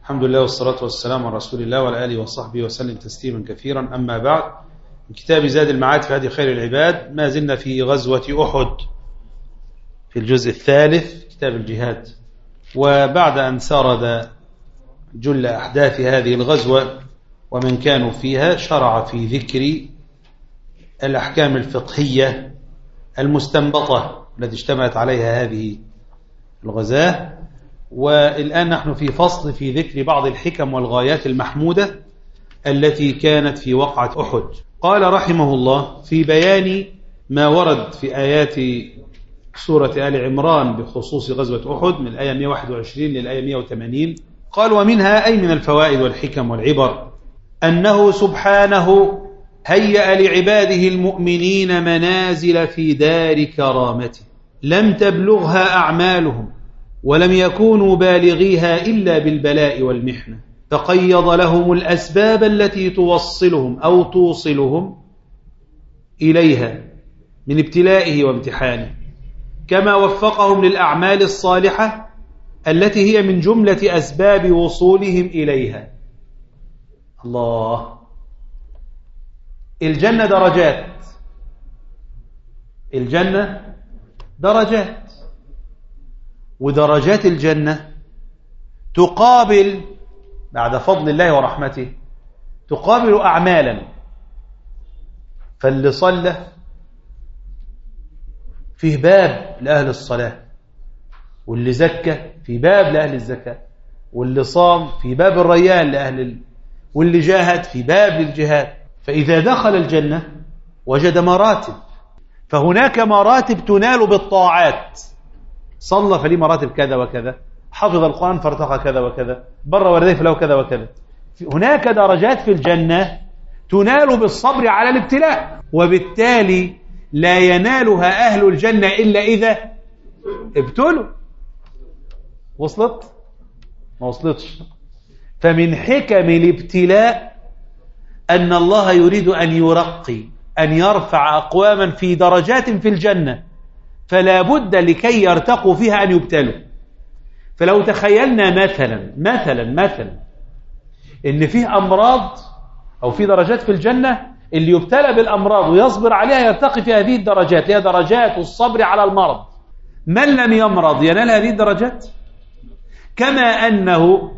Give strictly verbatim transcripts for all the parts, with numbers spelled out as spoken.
الحمد لله والصلاة والسلام على رسول الله وعلى آله وصحبه وسلم تسليما كثيرا. أما بعد، من كتاب زاد المعاد في هدي خير العباد، ما زلنا في غزوة أحد في الجزء الثالث كتاب الجهاد. وبعد أن سرد جل أحداث هذه الغزوة ومن كانوا فيها، شرع في ذكر الأحكام الفقهية المستنبطة التي اشتملت عليها هذه الغزاة. والآن نحن في فصل في ذكر بعض الحكم والغايات المحمودة التي كانت في وقعة أحد. قال رحمه الله في بيان ما ورد في آيات سورة آل عمران بخصوص غزوة أحد من الآية مئة وواحد وعشرين للآية مئة وثمانين، قال: ومنها أي من الفوائد والحكم والعبر أنه سبحانه هيأ لعباده المؤمنين منازل في دار كرامته لم تبلغها أعمالهم ولم يكونوا بالغيها إلا بالبلاء والمحنة، فقيض لهم الأسباب التي توصلهم أو توصلهم إليها من ابتلائه وامتحانه، كما وفقهم للأعمال الصالحة التي هي من جملة أسباب وصولهم إليها. الله، الجنة درجات، الجنة درجات، ودرجات الجنة تقابل بعد فضل الله ورحمته تقابل أعمالا. فاللي صلى فيه باب لأهل الصلاة، واللي زكى في باب لأهل الزكاة، واللي صام في باب الريان لأهل ال... واللي جاهد في باب للجهاد. فإذا دخل الجنة وجد مراتب، فهناك مراتب تنال بالطاعات، صلى فليه مراتب كذا وكذا، حفظ القرآن فارتقى كذا وكذا، بر والديه فله كذا وكذا. هناك درجات في الجنة تنال بالصبر على الابتلاء، وبالتالي لا ينالها أهل الجنة إلا إذا ابتلوا. وصلت؟ ما وصلتش. فمن حكم الابتلاء أن الله يريد أن يرقي، أن يرفع أقواما في درجات في الجنة، فلا بد لكي يرتقوا فيها أن يبتلوا. فلو تخيلنا مثلا مثلا مثلا إن فيه أمراض أو في درجات في الجنة، اللي يبتلى بالأمراض ويصبر عليها يرتقي في هذه الدرجات، هي درجات الصبر على المرض. من لم يمرض ينال هذه الدرجات، كما أنه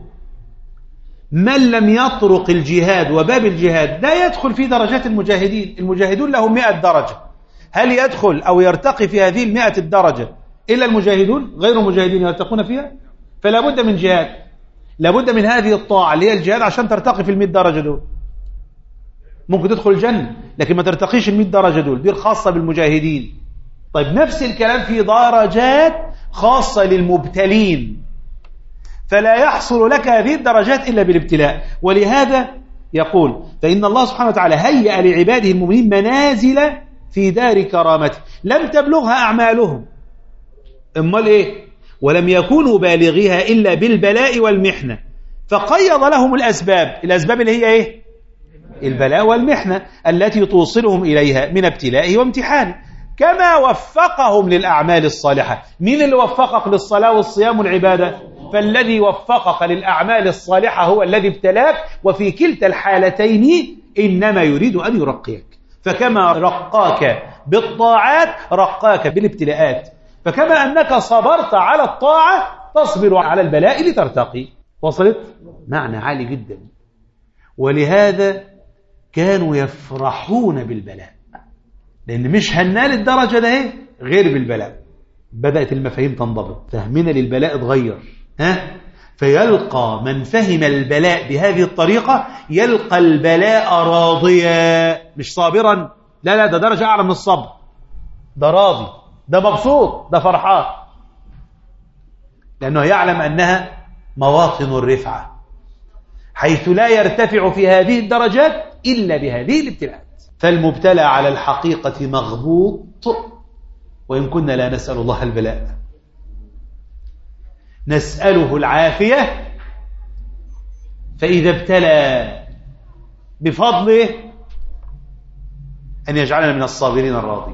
من لم يطرق الجهاد وباب الجهاد لا يدخل في درجات المجاهدين. المجاهدون لهم مئة درجة، هل يدخل أو يرتقي في هذه المئة الدرجة إلا المجاهدون؟ غير المجاهدين يرتقون فيها. فلا بد من جهاد، لا بد من هذه الطاعة اللي هي الجهاد عشان ترتقي في المئة درجة دول. ممكن تدخل الجنة لكن ما ترتقيش المئة درجة دول، دي الخاصة بالمجاهدين. طيب نفس الكلام في درجات خاصة للمبتلين، فلا يحصل لك هذه الدرجات إلا بالابتلاء. ولهذا يقول: فإن الله سبحانه وتعالى هيأ لعباده المؤمنين منازل في دار كرامته لم تبلغها أعمالهم. أمال إيه؟ ولم يكونوا بالغيها إلا بالبلاء والمحنة، فقيض لهم الأسباب. الأسباب اللي هي إيه؟ البلاء والمحنة التي توصلهم إليها من ابتلائه وامتحانه، كما وفقهم للأعمال الصالحة. مين اللي وفقك للصلاة والصيام والعبادة؟ فالذي وفقك للأعمال الصالحة هو الذي ابتلاك، وفي كلتا الحالتين إنما يريد أن يرقيك. فكما رقاك بالطاعات رقاك بالابتلاءات، فكما أنك صبرت على الطاعة تصبر على البلاء لترتقي. وصلت؟ معنى عالي جدا. ولهذا كانوا يفرحون بالبلاء، لأن مش هنال الدرجة ده غير بالبلاء. بدأت المفاهيم تنضبط، فهمنا للبلاء اتغير. ها؟ فيلقى من فهم البلاء بهذه الطريقة يلقى البلاء راضيا، مش صابرا، لا لا، ده درجة أعلى من الصبر، ده راضي، ده مبسوط، ده فرحان، لأنه يعلم أنها مواطن الرفعة، حيث لا يرتفع في هذه الدرجات إلا بهذه الابتلاءات. فالمبتلى على الحقيقة مغبوط، وإن كنا لا نسأل الله البلاء، نسأله العافية. فإذا ابتلى بفضله أن يجعلنا من الصابرين الراضين.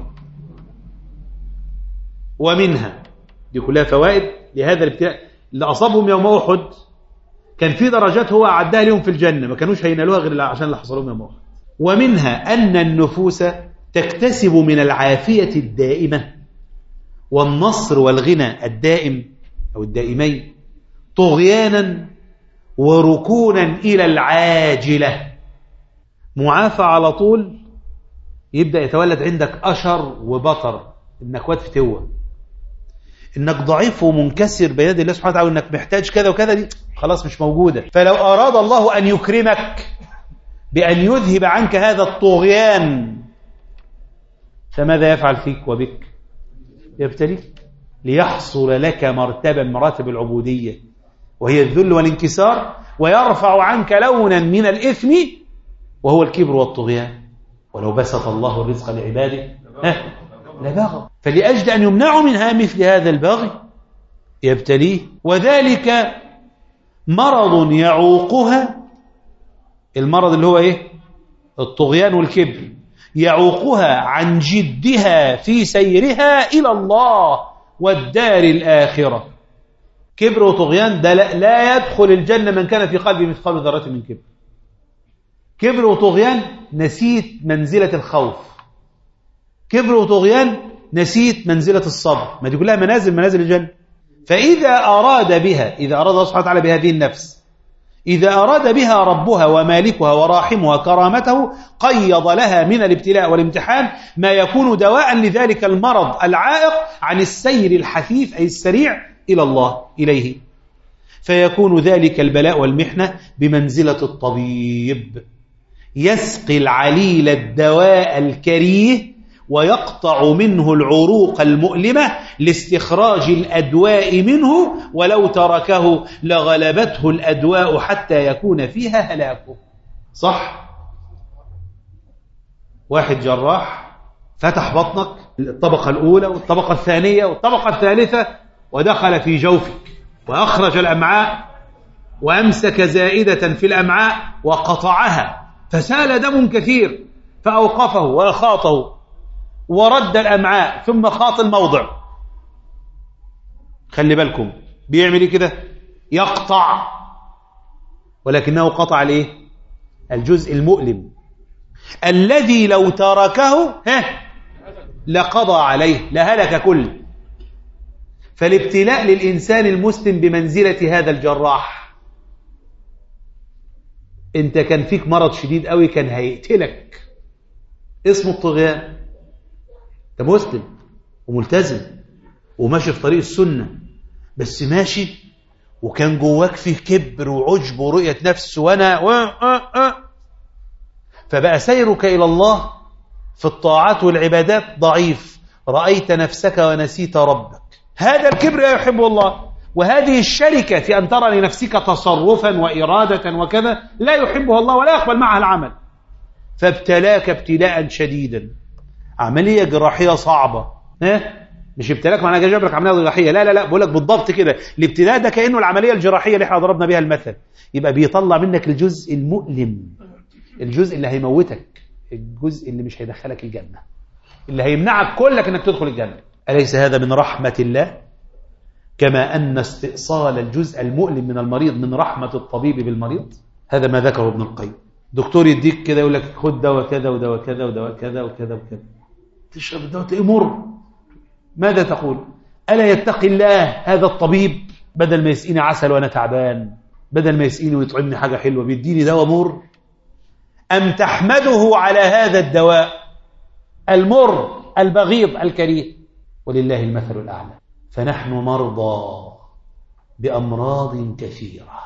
ومنها، دي كلها فوائد لهذا الابتلاء اللي أصابهم يوم أحد، كان في درجات هو عدها لهم في الجنة ما كانوش هينالوها غير عشان اللي حصلوا لهم يوم أحد. ومنها أن النفوس تكتسب من العافية الدائمة والنصر والغنى الدائم أو الدائمين طغيانا وركونا إلى العاجلة. معافى على طول يبدأ يتولد عندك أشر وبطر، إنك واد فتوة، إنك ضعيف ومنكسر بيد الله سبحانه وتعالى، وإنك محتاج كذا وكذا، دي خلاص مش موجودة. فلو أراد الله أن يكرمك بأن يذهب عنك هذا الطغيان فماذا يفعل فيك وبك؟ يبتليك ليحصل لك مرتبة من مراتب العبودية وهي الذل والانكسار، ويرفع عنك لونا من الإثم وهو الكبر والطغيان. ولو بسط الله الرزق لعباده لبغوا، فلأجل أن يمنعوا منها مثل هذا البغي يبتليه. وذلك مرض يعوقها، المرض اللي هو إيه؟ الطغيان والكبر، يعوقها عن جدها في سيرها إلى الله والدار الآخرة. كبر وطغيان ده لا يدخل الجنة من كان في قلبه مثقال ذرة من كبر. كبر وطغيان نسيت منزلة الخوف، كبر وطغيان نسيت منزلة الصبر، ما دي كلها منازل منازل الجنة. فإذا أراد بها، إذا أراد الله سبحانه وتعالى بهذه النفس، إذا أراد بها ربها ومالكها وراحمها كرامته، قيض لها من الابتلاء والامتحان ما يكون دواء لذلك المرض العائق عن السير الحثيث أي السريع إلى الله إليه. فيكون ذلك البلاء والمحنة بمنزلة الطبيب يسقي العليل الدواء الكريه ويقطع منه العروق المؤلمة لاستخراج الأدواء منه، ولو تركه لغلبته الأدواء حتى يكون فيها هلاكه. صح؟ واحد جراح فتح بطنك الطبقة الأولى والطبقة الثانية والطبقة الثالثة ودخل في جوفك وأخرج الأمعاء وأمسك زائدة في الأمعاء وقطعها فسال دم كثير فأوقفه وخاطه ورد الأمعاء ثم خاط الموضع. خلي بالكم بيعمل ايه كده؟ يقطع، ولكنه قطع الايه؟ الجزء المؤلم الذي لو تركه لقضى عليه لهلك كل. فالابتلاء للإنسان المسلم بمنزلة هذا الجراح. انت كان فيك مرض شديد قوي كان هيقتلك، اسمه الطغيان. انت مسلم وملتزم وماشي في طريق السنة، بس ماشي وكان جواك فيه كبر وعجب ورؤية نفس وانا و... أ... أ... فبقى سيرك إلى الله في الطاعات والعبادات ضعيف، رأيت نفسك ونسيت ربك. هذا الكبر لا يحبه الله، وهذه الشركة في أن ترى لنفسك تصرفا وإرادة وكذا لا يحبه الله ولا يقبل معها العمل. فابتلاك ابتلاء شديدا، عملية جراحية صعبة. ها؟ مش ابتلاك معناه جايب لك عملية جراحية، لا لا لا، بقول لك بالضبط كده. الابتلاء ده كأنه العملية الجراحية اللي احنا ضربنا بها المثل، يبقى بيطلع منك الجزء المؤلم، الجزء اللي هيموتك، الجزء اللي مش هيدخلك الجنة، اللي هيمنعك كلك انك تدخل الجنة. أليس هذا من رحمة الله؟ كما أن استئصال الجزء المؤلم من المريض من رحمة الطبيب بالمريض. هذا ما ذكره ابن القيم. دكتور يديك كده يقول لك خد دواء كذا ودواء كذا ودواء كذا وكذا وكذا، تشرب الدواء تلاقيه مر. ماذا تقول؟ ألا يتقي الله هذا الطبيب؟ بدل ما يسقيني عسل وأنا تعبان، بدل ما يسقيني ويطعمني حاجة حلوة بيديني دواء مر. أم تحمده على هذا الدواء المر البغيض الكريه؟ ولله المثل الأعلى. فنحن مرضى بأمراض كثيرة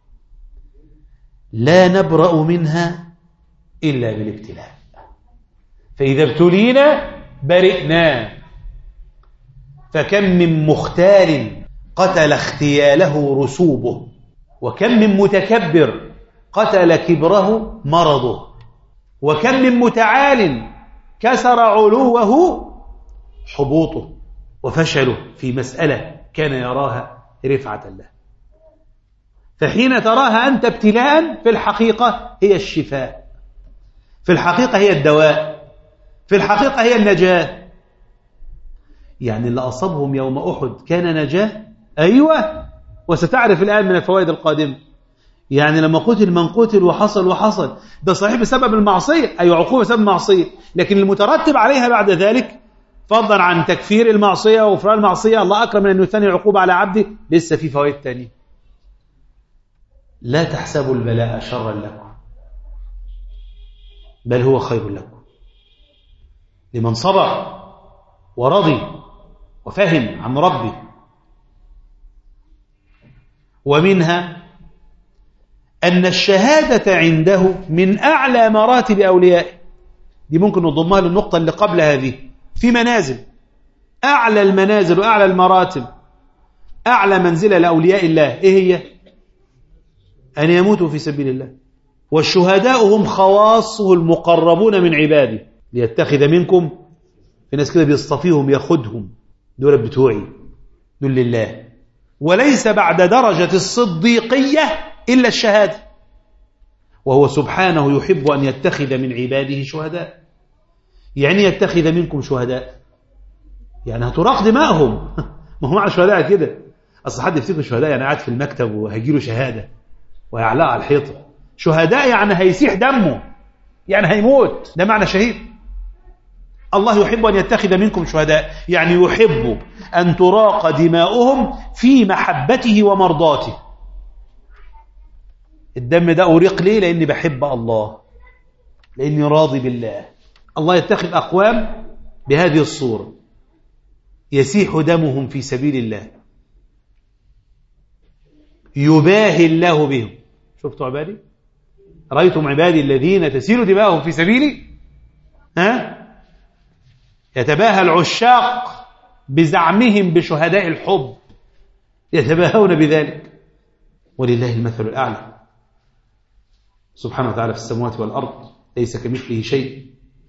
لا نبرأ منها إلا بالابتلاء، فإذا ابتلينا برئنا. فكم من مختال قتل اختياله رسوبه، وكم من متكبر قتل كبره مرضه، وكم من متعال كسر علوه حبوطه وفشله في مسألة كان يراها رفعة له. فحين تراها أنت ابتلاء في الحقيقة هي الشفاء، في الحقيقة هي الدواء، في الحقيقة هي النجاة. يعني اللي أصابهم يوم أحد كان نجاة؟ أيوة، وستعرف الآن من الفوائد القادمة. يعني لما قتل من قتل وحصل وحصل، ده صحيح بسبب المعصية، أي عقوبة بسبب المعصية، لكن المترتب عليها بعد ذلك فضلا عن تكفير المعصية وغفران المعصية، الله أكرم من أن يثني العقوبة على عبده، لسه في فوائد تانية. لا تحسبوا البلاء شرا لكم بل هو خير لكم لمن صبر ورضي وفهم عن ربه. ومنها أن الشهادة عنده من أعلى مراتب أوليائه. دي ممكن نضمها للنقطة اللي قبل هذه، في منازل، أعلى المنازل وأعلى المراتب، أعلى منزلة لأولياء الله إيه هي؟ أن يموتوا في سبيل الله. والشهداء هم خواصه المقربون من عباده، ليتخذ منكم، في ناس كده بيصطفيهم ياخدهم، دول بتوعي، دول لله. وليس بعد درجة الصديقية إلا الشهادة، وهو سبحانه يحب أن يتخذ من عباده شهداء. يعني يتخذ منكم شهداء، يعني هتراق دماءهم. ما هو معنى شهداء كده، أصل حد يفتكر شهداء يعني قاعد في المكتب وهيجيله شهادة ويعلق على الحيطة. شهداء يعني هيسيح دمه، يعني هيموت، ده معنى شهيد. الله يحب أن يتخذ منكم شهداء، يعني يحب أن تراق دماؤهم في محبته ومرضاته. الدم ده أريق ليه؟ لأني بحب الله، لأني راضي بالله. الله يتخذ أقوام بهذه الصورة يسيح دمهم في سبيل الله، يباهي الله بهم. شفتوا عبادي؟ رأيتم عبادي الذين تسيل دماؤهم في سبيلي؟ ها؟ يتباهى العشاق بزعمهم بشهداء الحب، يتباهون بذلك، ولله المثل الأعلى سبحانه وتعالى في السماوات والأرض، ليس كمثله شيء.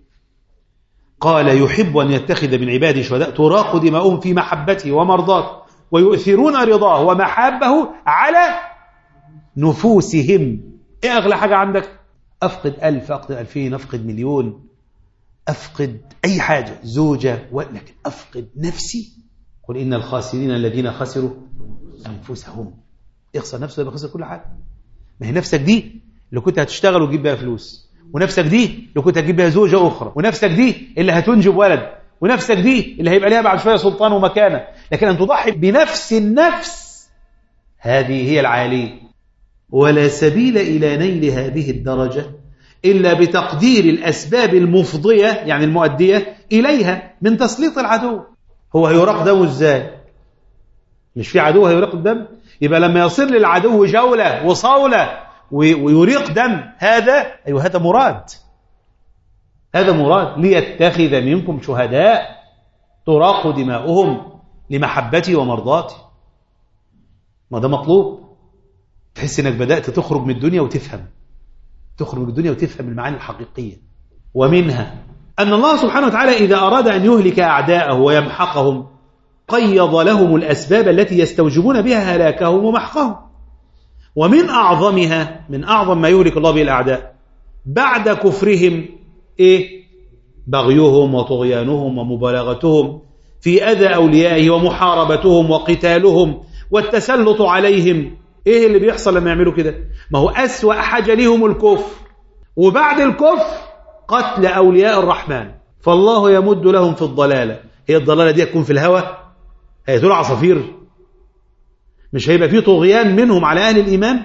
قال يحب أن يتخذ من عباده شهداء تراق دماؤهم في محبته ومرضاته ويؤثرون رضاه ومحابه على نفوسهم. ايه أغلى حاجة عندك؟ أفقد ألف، أفقد ألفين، أفقد مليون، أفقد أي حاجة، زوجة، ولكن أفقد نفسي. قل إن الخاسرين الذين خسروا أنفسهم. يخسر نفسه يبقى خسر كل حاجة. ما هي نفسك دي اللي كنت هتشتغل وتجيب بها فلوس، ونفسك دي اللي كنت هتجيب بها زوجة أخرى، ونفسك دي اللي هتنجب ولد، ونفسك دي اللي هيبقى لها بعد شوية سلطان ومكانة. لكن أن تضحي بنفس النفس، هذه هي العالية. ولا سبيل إلى نيل هذه الدرجة إلا بتقدير الأسباب المفضية، يعني المؤدية إليها، من تسليط العدو. هو هيراق دمه إزاي؟ مش في عدو هيراق الدم؟ يبقى لما يصير للعدو جولة وصولة ويريق دم، هذا أيوه هذا مراد، هذا مراد. ليتخذ منكم شهداء تراق دماؤهم لمحبته ومرضاته. ما ده مطلوب. تحس انك بدأت تخرج من الدنيا وتفهم، تخرج من الدنيا وتفهم المعاني الحقيقية. ومنها أن الله سبحانه وتعالى إذا أراد أن يهلك أعداءه ويمحقهم قيض لهم الأسباب التي يستوجبون بها هلاكهم ومحقهم. ومن أعظمها، من أعظم ما يهلك الله به الأعداء بعد كفرهم إيه؟ بغيهم وطغيانهم ومبالغتهم في أذى أوليائه ومحاربتهم وقتالهم والتسلط عليهم. إيه اللي بيحصل لما يعملوا كده؟ ما هو أسوأ حاجة لهم الكفر، وبعد الكفر قتل أولياء الرحمن، فالله يمد لهم في الضلالة. هي الضلالة دي تكون في الهوى؟ هي تقول عصافير؟ مش هيبقى فيه طغيان منهم على أهل الإيمان؟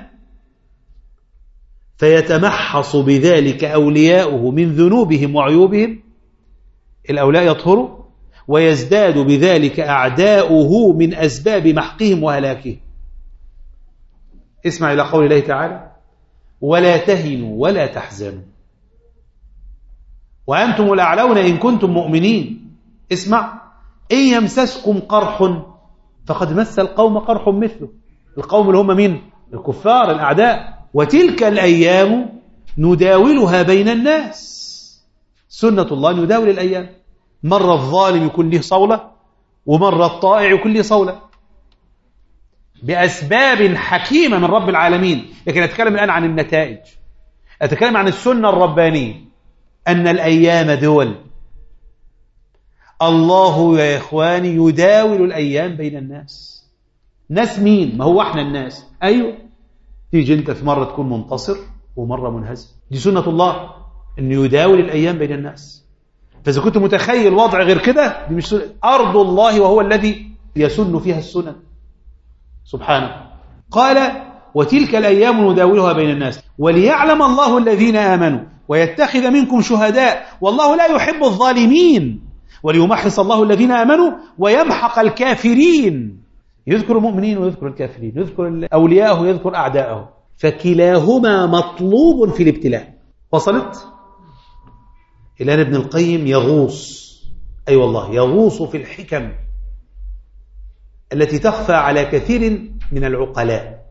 فيتمحص بذلك أولياؤه من ذنوبهم وعيوبهم، الأولياء يطهروا، ويزداد بذلك أعداؤه من أسباب محقهم وهلاكهم. اسمع إلى قول الله تعالى: ولا تهنوا ولا تحزنوا وأنتم الأعلون إن كنتم مؤمنين. اسمع: إن يمسسكم قرح فقد مس القوم قرح مثله. القوم اللي هم مين؟ الكفار الأعداء. وتلك الأيام نداولها بين الناس. سنة الله نداول الأيام، مرة الظالم يكون له صولة، ومرة الطائع يكون له صولة، بأسباب حكيمة من رب العالمين. لكن أتكلم الآن عن النتائج، أتكلم عن السنة الربانية، أن الأيام دول. الله يا إخواني يداول الأيام بين الناس. ناس مين؟ ما هو احنا الناس. أيوه، تيجي أنت في مرة تكون منتصر ومرة منهزم. دي سنة الله أنه يداول الأيام بين الناس. فإذا كنت متخيل وضع غير كده، دي مش سنة. أرض الله وهو الذي يسن فيها السنن سبحانه. قال وتلك الأيام نداولها بين الناس وليعلم الله الذين آمنوا ويتخذ منكم شهداء والله لا يحب الظالمين وليمحص الله الذين آمنوا ويمحق الكافرين. يذكر المؤمنين ويذكر الكافرين، يذكر أولياءه ويذكر أعداءه، فكلاهما مطلوب في الابتلاء. وصلت؟ إلى أن ابن القيم يغوص، أي أيوة والله يغوص في الحكم التي تخفى على كثير من العقلاء.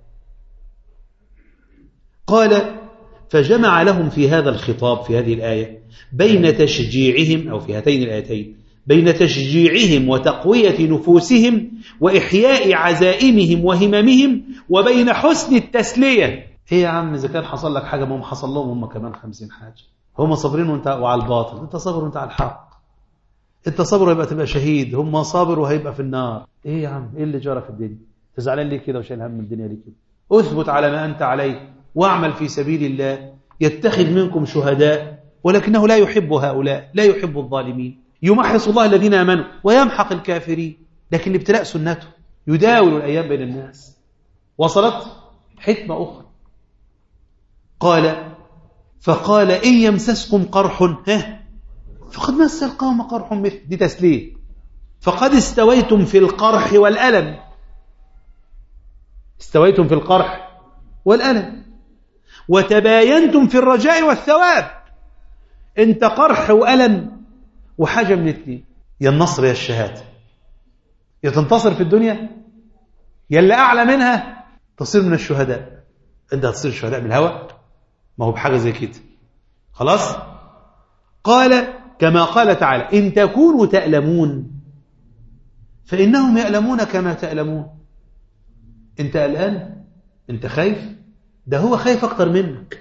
قال فجمع لهم في هذا الخطاب في هذه الآية بين تشجيعهم، أو في هاتين الآيتين، بين تشجيعهم وتقوية نفوسهم وإحياء عزائمهم وهممهم، وبين حسن التسلية. إيه يا عم إذا كان حصل لك حاجة ما هم حصل لهم هم كمان خمسين حاجة، هم صابرين وانت وعلى الباطل، انت صابر وانت على الحق، انت صابر وهيبقى تبقى شهيد، هم صابر وهيبقى في النار. ايه يا عم ايه اللي جرى في الدنيا؟ تزعلان ليه كده وشايل هم الدنيا ليه كده؟ اثبت على ما انت عليه واعمل في سبيل الله، يتخذ منكم شهداء ولكنه لا يحب هؤلاء، لا يحب الظالمين. يمحص الله الذين آمنوا ويمحق الكافرين. لكن الابتلاء سنته، يداول الأيام بين الناس. وصلت؟ حكمة أخرى. قال فقال إن يمسسكم قرح ها فقد مس القوم قرح مثل، دي تسليم، فقد استويتم في القرح والألم، استويتم في القرح والألم، وتباينتم في الرجاء والثواب. انت قرح وألم وحاجة من اثنين، يا النصر يا الشهادة، يا تنتصر في الدنيا يا اللي أعلى منها تصير من الشهداء. انت هتصير شهداء من الهوى؟ ما هو بحاجة زي كده خلاص. قال كما قال تعالى إن تكونوا تألمون فإنهم يألمون كما تألمون. انت قلقان؟ انت خايف؟ ده هو خايف أكتر منك،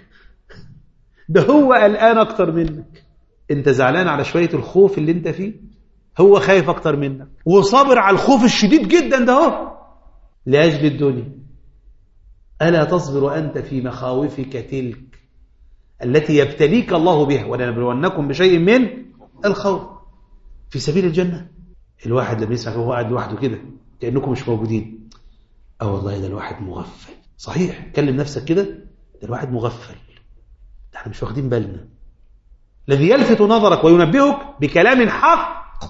ده هو قلقان أكتر منك. انت زعلان على شوية الخوف اللي انت فيه، هو خايف أكتر منك وصابر على الخوف الشديد جدا ده هو لأجل الدنيا. ألا تصبر أنت في مخاوفك تلك التي يبتليك الله بها ولنبلونكم بشيء من الخوف في سبيل الجنة. الواحد لما يسمع وهو قاعد لوحده كده كأنكم مش موجودين، اه والله ده الواحد مغفل. صحيح، كلم نفسك كده، ده الواحد مغفل، ده احنا مش واخدين بالنا. الذي يلفت نظرك وينبهك بكلام حق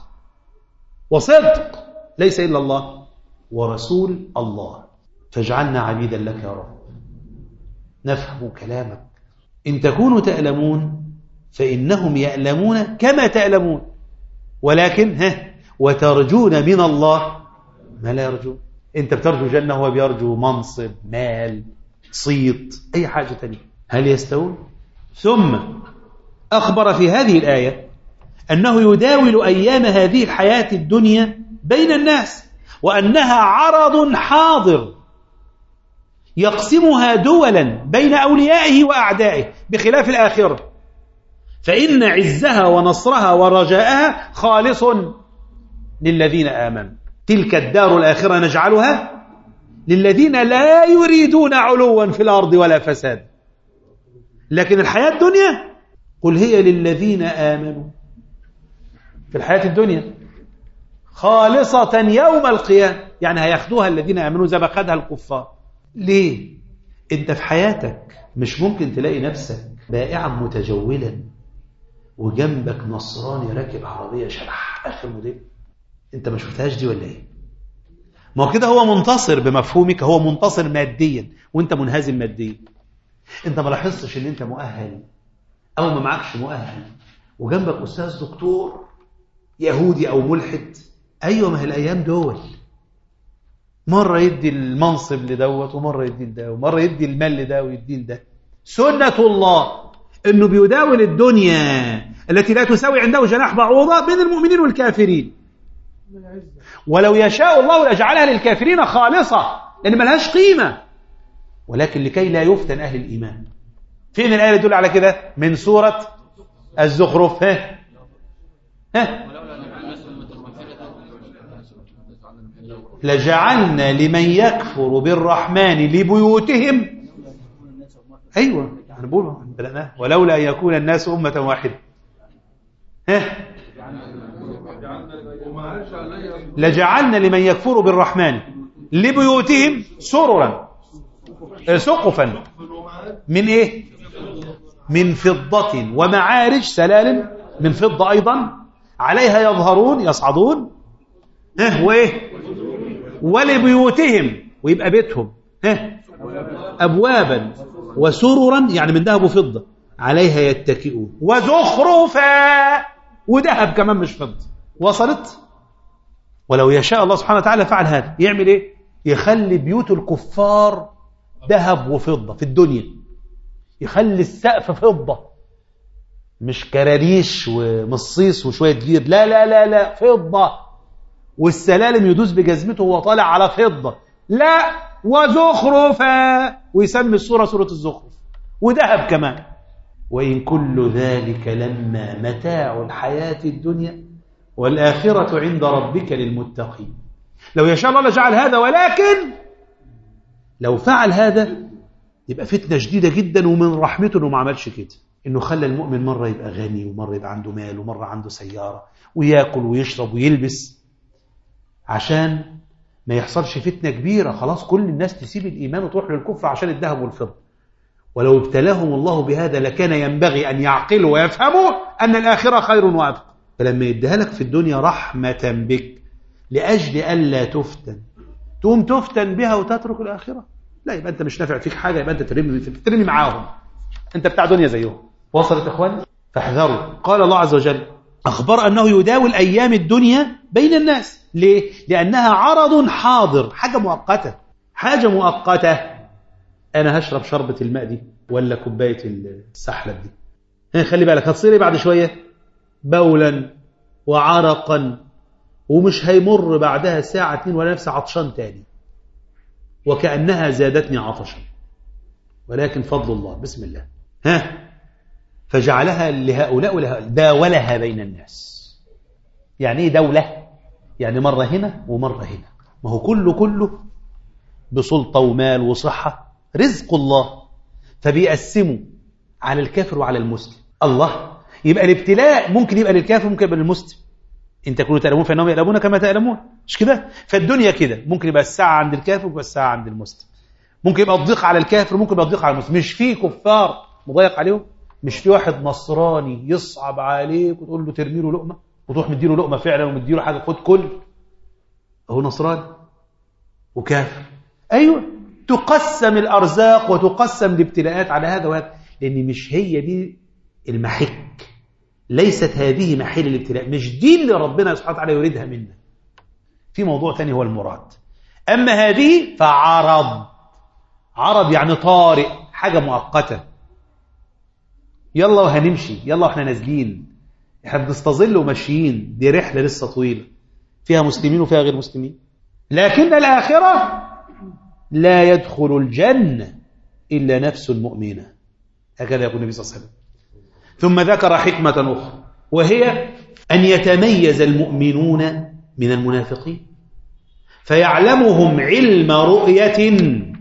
وصدق ليس إلا الله ورسول الله. فاجعلنا عبيدا لك يا رب، نفهم كلامك. إن تكونوا تألمون فإنهم يألمون كما تألمون، ولكن ها وترجون من الله ما لا يرجون. أنت بترجو جنة، هو بيرجو منصب، مال، صيت، أي حاجة تانية. هل يستوون؟ ثم أخبر في هذه الآية أنه يداول أيام هذه الحياة الدنيا بين الناس، وأنها عرض حاضر يقسمها دولا بين أوليائه وأعدائه، بخلاف الآخرة فإن عزها ونصرها ورجاءها خالص للذين آمنوا. تلك الدار الآخرة نجعلها للذين لا يريدون علوا في الأرض ولا فساد. لكن الحياة الدنيا قل هي للذين آمنوا، في الحياة الدنيا خالصة يوم القيامة، يعني هياخدوها الذين آمنوا زي ما خدها الكفار. ليه؟ انت في حياتك مش ممكن تلاقي نفسك بائعا متجولا وجنبك نصراني راكب عربية شبح آخر موديل؟ انت ما شفتهاش دي ولا ايه؟ ما هو كده هو منتصر بمفهومك، هو منتصر ماديا وانت منهزم ماديا. انت ما لاحظتش ان انت مؤهل او ما معكش مؤهل وجنبك استاذ دكتور يهودي او ملحد؟ ايوه، ما هي الايام دول مرة يدي المنصب لدوت ومرة يدي لده ومرة يدي المال لده ويدي لده. سنة الله انه بيداول الدنيا التي لا تساوي عنده جناح بعوضة بين المؤمنين والكافرين. ولو يشاء الله لجعلها للكافرين خالصة لأن ما لهاش قيمة، ولكن لكي لا يفتن أهل الإيمان. فين الآية اللي تدل على كده؟ من سورة الزخرف. ها ها لجعلنا لمن يكفر بالرحمن لبيوتهم أيوة أنا بقول بدأناه ولولا أن يكون الناس أمة واحدة ها لجعلنا لمن يكفر بالرحمن لبيوتهم سررا سقفا من إيه من فضة ومعارج سلال من فضة أيضا عليها يظهرون يصعدون ها وإيه ولبيوتهم ويبقى بيتهم ها أبوابا وسررا يعني من ذهب وفضة عليها يتكئون وزخرفا وذهب كمان مش فضة. وصلت؟ ولو يشاء الله سبحانه وتعالى فعل هذا. يعمل ايه؟ يخلي بيوت الكفار ذهب وفضة في الدنيا، يخلي السقف فضة مش كراريش ومصيص وشوية جير، لا لا لا لا فضة، والسلالم يدوس بجزمته وهو طالع على فضة، لا وزخرفا، ويسمي السورة سورة الزخرف، وذهب كمان. وإن كل ذلك لما متاع الحياة الدنيا والآخرة عند ربك للمتقين. لو يشاء الله لجعل هذا، ولكن لو فعل هذا يبقى فتنة شديدة جدا، ومن رحمته انه ما عملش كده، انه خلى المؤمن مرة يبقى غني ومرة يبقى عنده مال ومرة عنده سيارة وياكل ويشرب ويلبس، عشان ما يحصلش فتنة كبيرة خلاص كل الناس تسيب الإيمان وتروح للكفر عشان الذهب والفضة. ولو ابتلاهم الله بهذا لكان ينبغي أن يعقلوا ويفهموا أن الآخرة خير وأبقى. فلما يديها لك في الدنيا رحمة بك لأجل ألا تفتن، تقوم تفتن بها وتترك الآخرة، لا يبقى أنت مش نافع فيك حاجة، يبقى أنت ترمي ترمي معاهم، أنت بتاع دنيا زيهم. وصلت إخواني؟ فاحذروا. قال الله عز وجل أخبر أنه يداول أيام الدنيا بين الناس. ليه؟ لأنها عرض حاضر، حاجة مؤقتة، حاجة مؤقتة. أنا هشرب شربة الماء دي ولا كوباية السحلب دي، خلي بالك هتصير بعد شوية بولا وعرقا، ومش هيمر بعدها ساعة اتنين ولا نفس عطشان تاني، وكأنها زادتني عطشا، ولكن فضل الله بسم الله. ها فجعلها لهؤلاء ولهؤلاء، داولها بين الناس. يعني ايه دولة؟ يعني مرة هنا ومرة هنا، ما هو كله كله بسلطة ومال وصحة، رزق الله، فبيقسموا على الكافر وعلى المسلم. الله، يبقى الابتلاء ممكن يبقى للكافر ممكن يبقى للمسلم. إن تكونوا تألمون فإنهم يألمون كما تألمون، مش كده؟ فالدنيا كده ممكن يبقى الساعة عند الكافر ويبقى الساعة عند المسلم، ممكن يبقى الضيق على الكافر ممكن يبقى الضيق على المسلم. مش في كفار مضايق عليهم، مش في واحد نصراني يصعب عليك وتقول له ترمي له لقمة وتروح مديله لقمة فعلا ومديله حاجة خد كل، هو نصراني وكافر. أيوة، تقسم الأرزاق وتقسم الابتلاءات على هذا وهذا، لأن مش هي دي المحك، ليست هذه محل الابتلاء، مش دي اللي ربنا سبحانه وتعالى يريدها منا. في موضوع ثاني هو المراد. أما هذه فعرض، عرض يعني طارئ، حاجة مؤقتة، يلا وهنمشي، يلا واحنا نازلين، احنا بنستظل وماشيين، دي رحلة لسه طويلة فيها مسلمين وفيها غير مسلمين. لكن الآخرة لا يدخل الجنة إلا نفس مؤمنة، هكذا يقول النبي صلى الله عليه وسلم. ثم ذكر حكمة أخرى، وهي أن يتميز المؤمنون من المنافقين، فيعلمهم علم رؤية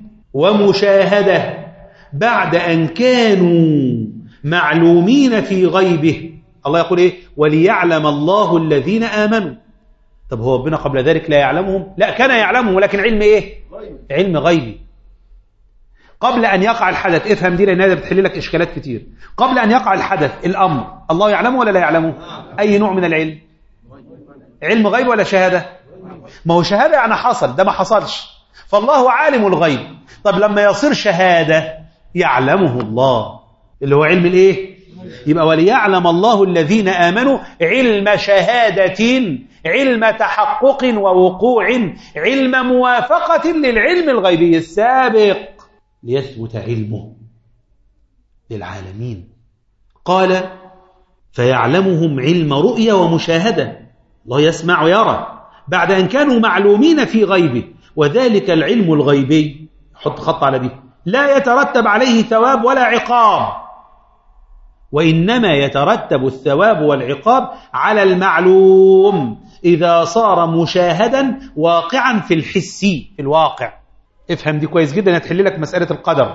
ومشاهدة بعد أن كانوا معلومين في غيبه. الله يقول إيه؟ وليعلم الله الذين آمنوا. طب هو ربنا قبل ذلك لا يعلمهم؟ لا، كان يعلمهم، ولكن علم إيه؟ علم غيبي. قبل أن يقع الحدث، افهم دي لأن هذا بتحل لك إشكالات كتير. قبل أن يقع الحدث الأمر، الله يعلمه ولا لا يعلمه؟ أي نوع من العلم؟ علم غيب ولا شهادة؟ ما هو شهادة يعني حصل، ده ما حصلش، فالله عالم الغيب. طب لما يصير شهادة يعلمه الله، اللي هو علم الإيه؟ يبقى وليعلم الله الذين آمنوا علم شهادة، علم تحقق ووقوع، علم موافقة للعلم الغيبي السابق، ليثبت علمه للعالمين. قال فيعلمهم علم رؤية ومشاهدة، الله يسمع ويرى بعد أن كانوا معلومين في غيبه، وذلك العلم الغيبي، حط خط على دي، لا يترتب عليه ثواب ولا عقاب، وإنما يترتب الثواب والعقاب على المعلوم إذا صار مشاهدا واقعا في الحسي، في الواقع. افهم دي كويس جدا، هتحل لك مسألة القدر.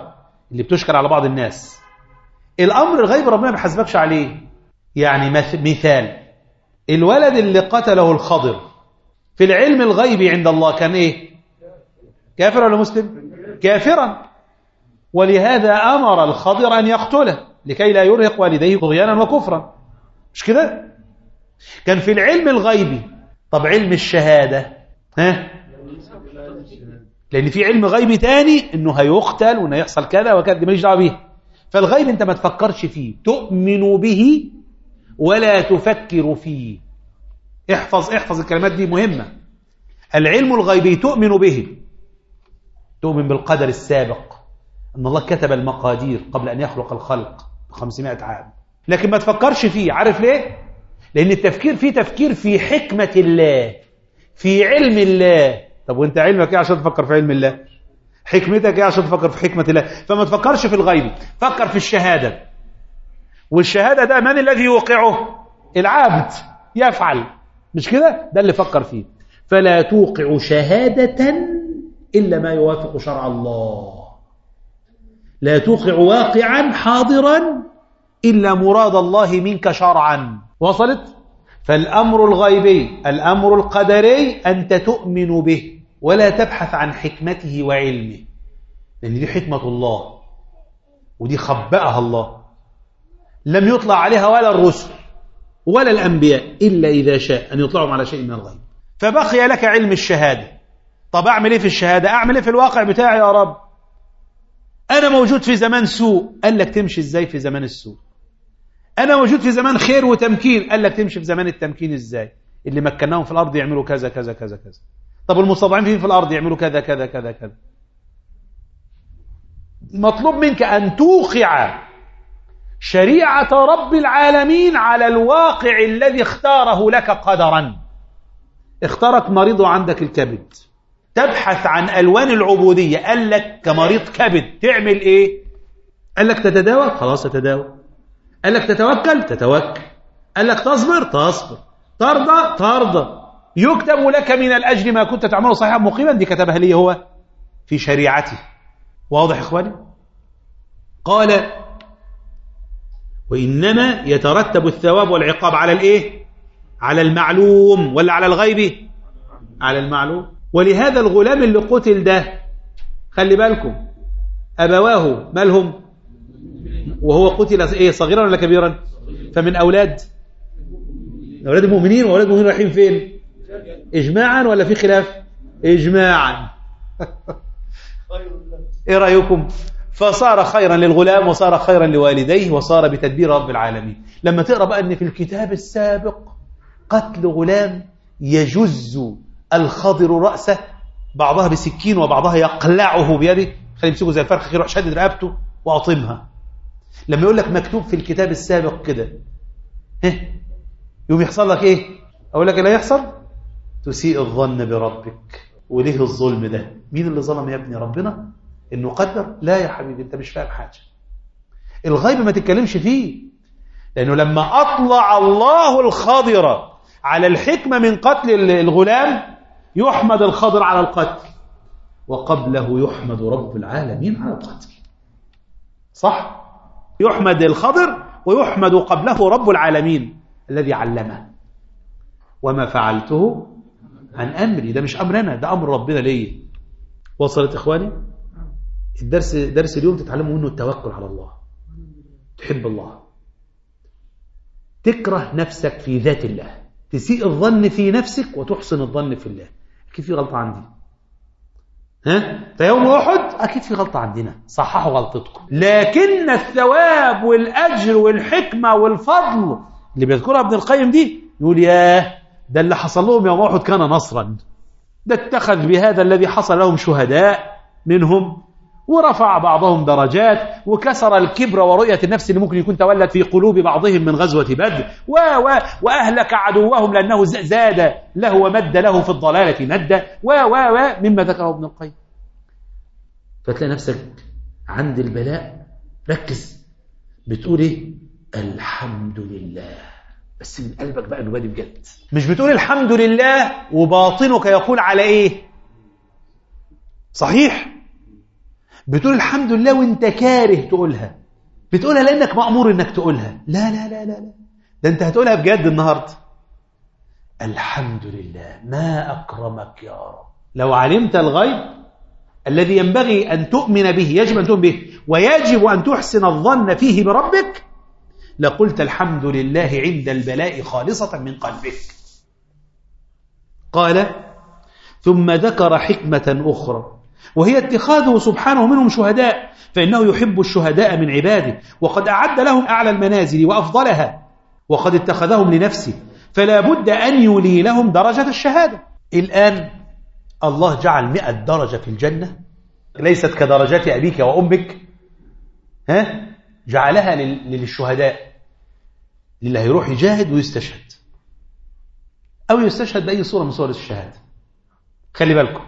اللي بتشكل على بعض الناس. الأمر الغيب ربنا ما بيحاسبكش عليه. يعني مثال الولد اللي قتله الخضر في العلم الغيبي عند الله كان إيه؟ كافر ولا مسلم؟ كافرا، ولهذا أمر الخضر أن يقتله لكي لا يرهق والديه طغيانا وكفرا، مش كده؟ كان في العلم الغيبي. طب علم الشهادة ها؟ لأن في علم غيبي تاني إنه هيقتل وإنه يحصل كذا وكذا، دي ماليش دعوة بيه. فالغيب أنت ما تفكرش فيه، تؤمن به ولا تفكر فيه. احفظ احفظ الكلمات دي مهمة. العلم الغيبي تؤمن به، تؤمن بالقدر السابق أن الله كتب المقادير قبل أن يخلق الخلق بخمسمائة عام، لكن ما تفكرش فيه. عارف ليه؟ لأن التفكير فيه تفكير في حكمة الله، في علم الله. طب وانت علمك ايه عشان تفكر في علم الله؟ حكمتك ايه عشان تفكر في حكمة الله؟ فما تفكرش في الغيب، فكر في الشهادة. والشهادة ده من الذي يوقعه؟ العبد يفعل، مش كده؟ ده اللي فكر فيه. فلا توقع شهادة إلا ما يوافق شرع الله، لا توقع واقعا حاضرا إلا مراد الله منك شرعا. وصلت؟ فالأمر الغيبي الأمر القدري أنت تؤمن به ولا تبحث عن حكمته وعلمه، لأن دي حكمة الله ودي خبأها الله، لم يطلع عليها ولا الرسل ولا الأنبياء إلا إذا شاء أن يطلعهم على شيء من الغيب. فبقي لك علم الشهادة. طب أعمل إيه في الشهادة؟ أعمل إيه في الواقع بتاعي يا رب؟ أنا موجود في زمان سوء، قال لك تمشي إزاي في زمان السوء؟ أنا موجود في زمان خير وتمكين، قال لك تمشي في زمان التمكين إزاي؟ اللي مكناهم في الأرض يعملوا كذا كذا كذا كذا. طب المستضعفين في الأرض يعملوا كذا كذا كذا كذا. المطلوب منك أن توقع شريعة رب العالمين على الواقع الذي اختاره لك قدرا. اختارك مريض وعندك الكبد، تبحث عن ألوان العبودية. قال لك كمريض كبد تعمل إيه؟ قال لك تتداوى، خلاص تتداوى. قال لك تتوكل، تتوكل. قال لك تصبر، تصبر. ترضى، ترضى. يكتب لك من الأجر ما كنت تعمله صحيحا مقيما، دي كتبها لي هو في شريعته. واضح إخواني؟ قال وإنما يترتب الثواب والعقاب على الإيه؟ على المعلوم ولا على الغيب؟ على المعلوم. ولهذا الغلام اللي قتل ده خلي بالكم أبواه مالهم وهو قتل إيه، صغيرا ولا كبيرا؟ فمن أولاد أولاد المؤمنين. وأولاد المؤمنين رايحين فين؟ إجماعا ولا في خلاف؟ إجماعا. إيه رأيكم؟ فصار خيرا للغلام وصار خيرا لوالديه وصار بتدبير رب العالمين. لما تقرأ بقى أن في الكتاب السابق قتل غلام يجز الخضر رأسه، بعضها بسكين وبعضها يقلعه بيده، خلي يمسكه زي الفرخ يروح شدد رقبته وأطمها. لما يقول لك مكتوب في الكتاب السابق كده، يوم يحصل لك إيه؟ أقول لك لا يحصل؟ تسيء الظن بربك. وليه الظلم ده؟ مين اللي ظلم يا ابني؟ ربنا إنه قدر؟ لا يا حبيبي أنت مش فاهم حاجة. الغيب ما تتكلمش فيه، لأنه لما أطلع الله الخضر على الحكمة من قتل الغلام يحمد الخضر على القتل، وقبله يحمد رب العالمين على القتل. صح؟ يحمد الخضر ويحمد قبله رب العالمين الذي علمه. وما فعلته عن أمري، ده مش أمرنا، ده أمر ربنا ليه. وصلت إخواني؟ الدرس درس اليوم تتعلموا منه التوكل على الله، تحب الله، تكره نفسك في ذات الله، تسيء الظن في نفسك وتحسن الظن في الله. أكيد في غلطة عندي، ها؟ في يوم أحد أكيد في غلطة عندنا، صححوا غلطتكم. لكن الثواب والأجر والحكمة والفضل اللي بيذكرها ابن القيم دي، يقول ياه ده اللي حصل لهم يوم أحد كان نصرا، ده اتخذ بهذا الذي حصل لهم شهداء منهم، ورفع بعضهم درجات، وكسر الكبر ورؤية النفس اللي ممكن يكون تولد في قلوب بعضهم من غزوة بدر، و و وأهلك عدوهم لأنه زاد له ومد له في الضلالة مدا، و و و مما ذكره ابن القيم. فتلاقي نفسك عند البلاء ركز بتقول ايه؟ الحمد لله، بس من قلبك بقى انه بادي بجد، مش بتقول الحمد لله وباطنك يقول على ايه؟ صحيح؟ بتقول الحمد لله وانت كاره تقولها، بتقولها لأنك مأمور انك تقولها. لا لا لا لا لا، ده انت هتقولها بجد النهاردة. الحمد لله، ما أكرمك يا رب. لو علمت الغيب الذي ينبغي أن تؤمن به، يجب أن تؤمن به، ويجب أن تحسن الظن فيه بربك، لقلت الحمد لله عند البلاء خالصة من قلبك. قال: ثم ذكر حكمة أخرى، وهي اتخاذه سبحانه منهم شهداء، فإنه يحب الشهداء من عباده، وقد أعد لهم أعلى المنازل وأفضلها، وقد اتخذهم لنفسه، فلا بد أن يولي لهم درجة الشهادة. الآن الله جعل مئة درجة في الجنة، ليست كدرجات أبيك وأمك، ها؟ جعلها للشهداء، للي هيروح يجاهد ويستشهد، أو يستشهد بأي صورة من صور الشهادة. خلي بالكم.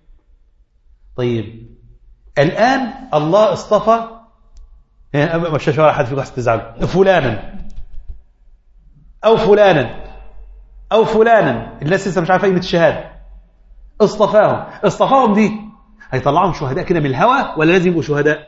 طيب الآن الله اصطفى، مش هشوف أحد فيكم تزعل، فلانا أو فلانا أو فلانا، الناس لسه مش عارفة قيمة الشهادة، اصطفاهم. اصطفاهم دي هيطلعهم شهداء كده من الهوى ولا لازم يبقوا شهداء؟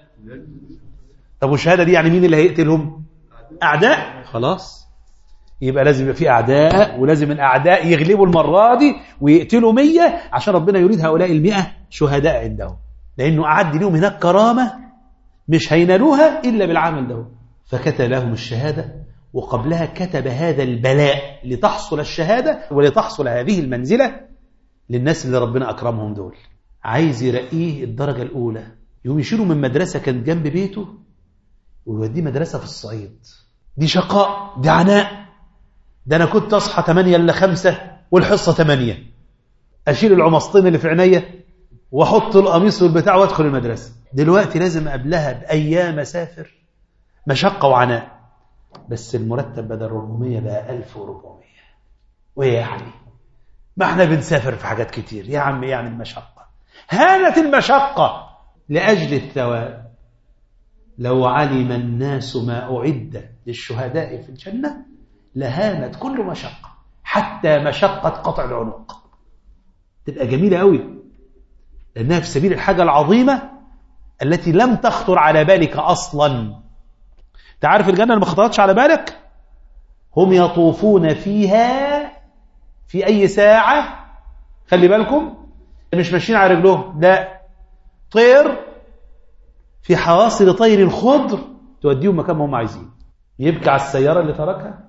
طب والشهادة دي يعني مين اللي هيقتلهم؟ أعداء. خلاص، يبقى لازم يبقى في أعداء، ولازم الأعداء يغلبوا المرة دي ويقتلوا مية، عشان ربنا يريد هؤلاء المئة شهداء عنده، لأنه أعد لهم هناك كرامة مش هينالوها إلا بالعمل ده. فكتب لهم الشهادة، وقبلها كتب هذا البلاء لتحصل الشهادة ولتحصل هذه المنزلة للناس اللي ربنا أكرمهم دول. عايز يرقيه الدرجة الأولى، يوم يشيلوا من مدرسة كانت جنب بيته ويوديه مدرسة في الصعيد. دي شقاء، دي عناء. ده أنا كنت أصحى ثمانية إلا خمسة والحصة ثمانية، أشيل العمسطين اللي في عينيا وأحط القميص والبتاع وأدخل المدرسة. دلوقتي لازم قبلها بأيام أسافر، مشقة وعناء، بس المرتب بدل أربعمية بقى ألف وأربعمية. وإيه يعني؟ ما احنا بنسافر في حاجات كتير يا عم، يعني المشقة هانت المشقة لأجل الثواب. لو علم الناس ما أعد للشهداء في الجنة لهانت كل مشقة، حتى مشقة قطع العنق. تبقى جميلة قوي، لأنها في سبيل الحاجة العظيمة التي لم تخطر على بالك أصلا. تعرف الجنة اللي ما خطرتش على بالك؟ هم يطوفون فيها في أي ساعة، خلي بالكم، مش ماشيين على رجلهم، لا، طير في حواصل طير الخضر توديهم مكان ما هم عايزين. يبكي على السيارة اللي تركها،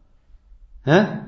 ها؟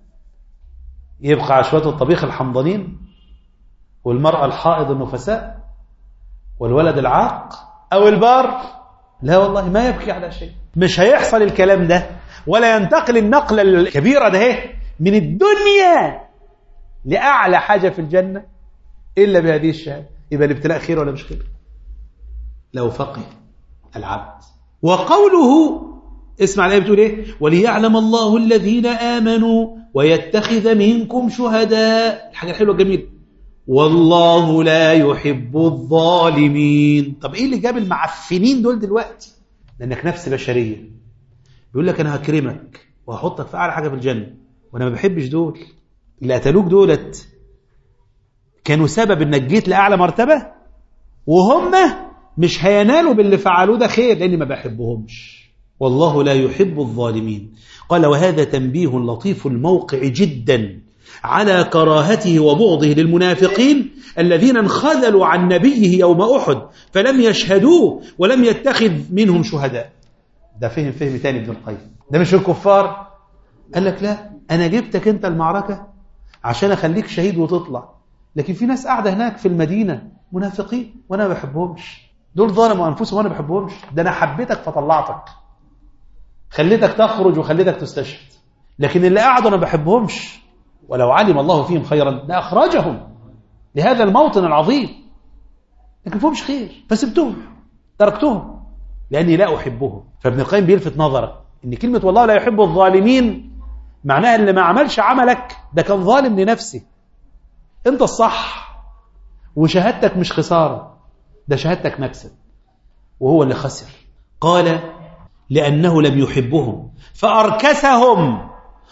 يبقى على شوية الطبيخ الحمضانين والمرأة الحائض النفساء والولد العاق أو البار؟ لا والله، ما يبكي على شيء. مش هيحصل الكلام ده، ولا ينتقل النقلة الكبيرة ده من الدنيا لأعلى حاجة في الجنة إلا بهذه الشهادة. يبقى الابتلاء خير ولا مش خير؟ لو فقه العبد. وقوله، اسمع الآية بتقول ايه؟ وليعلم الله الذين آمنوا ويتخذ منكم شهداء. الحاجة الحلوة الجميلة، والله لا يحب الظالمين. طب ايه اللي جاب المعفنين دول دلوقتي؟ لأنك نفس بشرية. بيقول لك أنا هكرمك وهحطك في أعلى حاجة في الجنة، وأنا ما بحبش دول. اللي قتلوك دولت كانوا سبب إنك جيت لأعلى مرتبة، وهم مش هينالوا باللي فعلوه ده خير، لأني ما بحبهمش. والله لا يحب الظالمين. قال: وهذا تنبيه لطيف الموقع جدا على كراهته وبغضه للمنافقين الذين انخذلوا عن نبيه يوم أحد فلم يشهدوه ولم يتخذ منهم شهداء. ده فهم فهم تاني ابن القيم. ده مش الكفار. قال لك لا، أنا جبتك أنت المعركة عشان أخليك شهيد وتطلع، لكن في ناس قاعدة هناك في المدينة منافقين وأنا ما بحبهمش، دول ظلموا أنفسهم وأنا ما بحبهمش. ده أنا حبيتك فطلعتك، خليتك تخرج وخليتك تستشهد، لكن اللي قاعدوا أنا ما بحبهمش، ولو علم الله فيهم خيرا لأخرجهم لهذا الموطن العظيم، لكن فيهمش خير فسبتهم تركتهم لأني لا أحبهم. فابن القيم بيلفت نظرك إن كلمة والله لا يحب الظالمين معناها اللي ما عملش عملك ده كان ظالم لنفسه. أنت الصح، وشهادتك مش خسارة، ده شهادتك مكسب، وهو اللي خسر. قال: لأنه لم يحبهم فأركسهم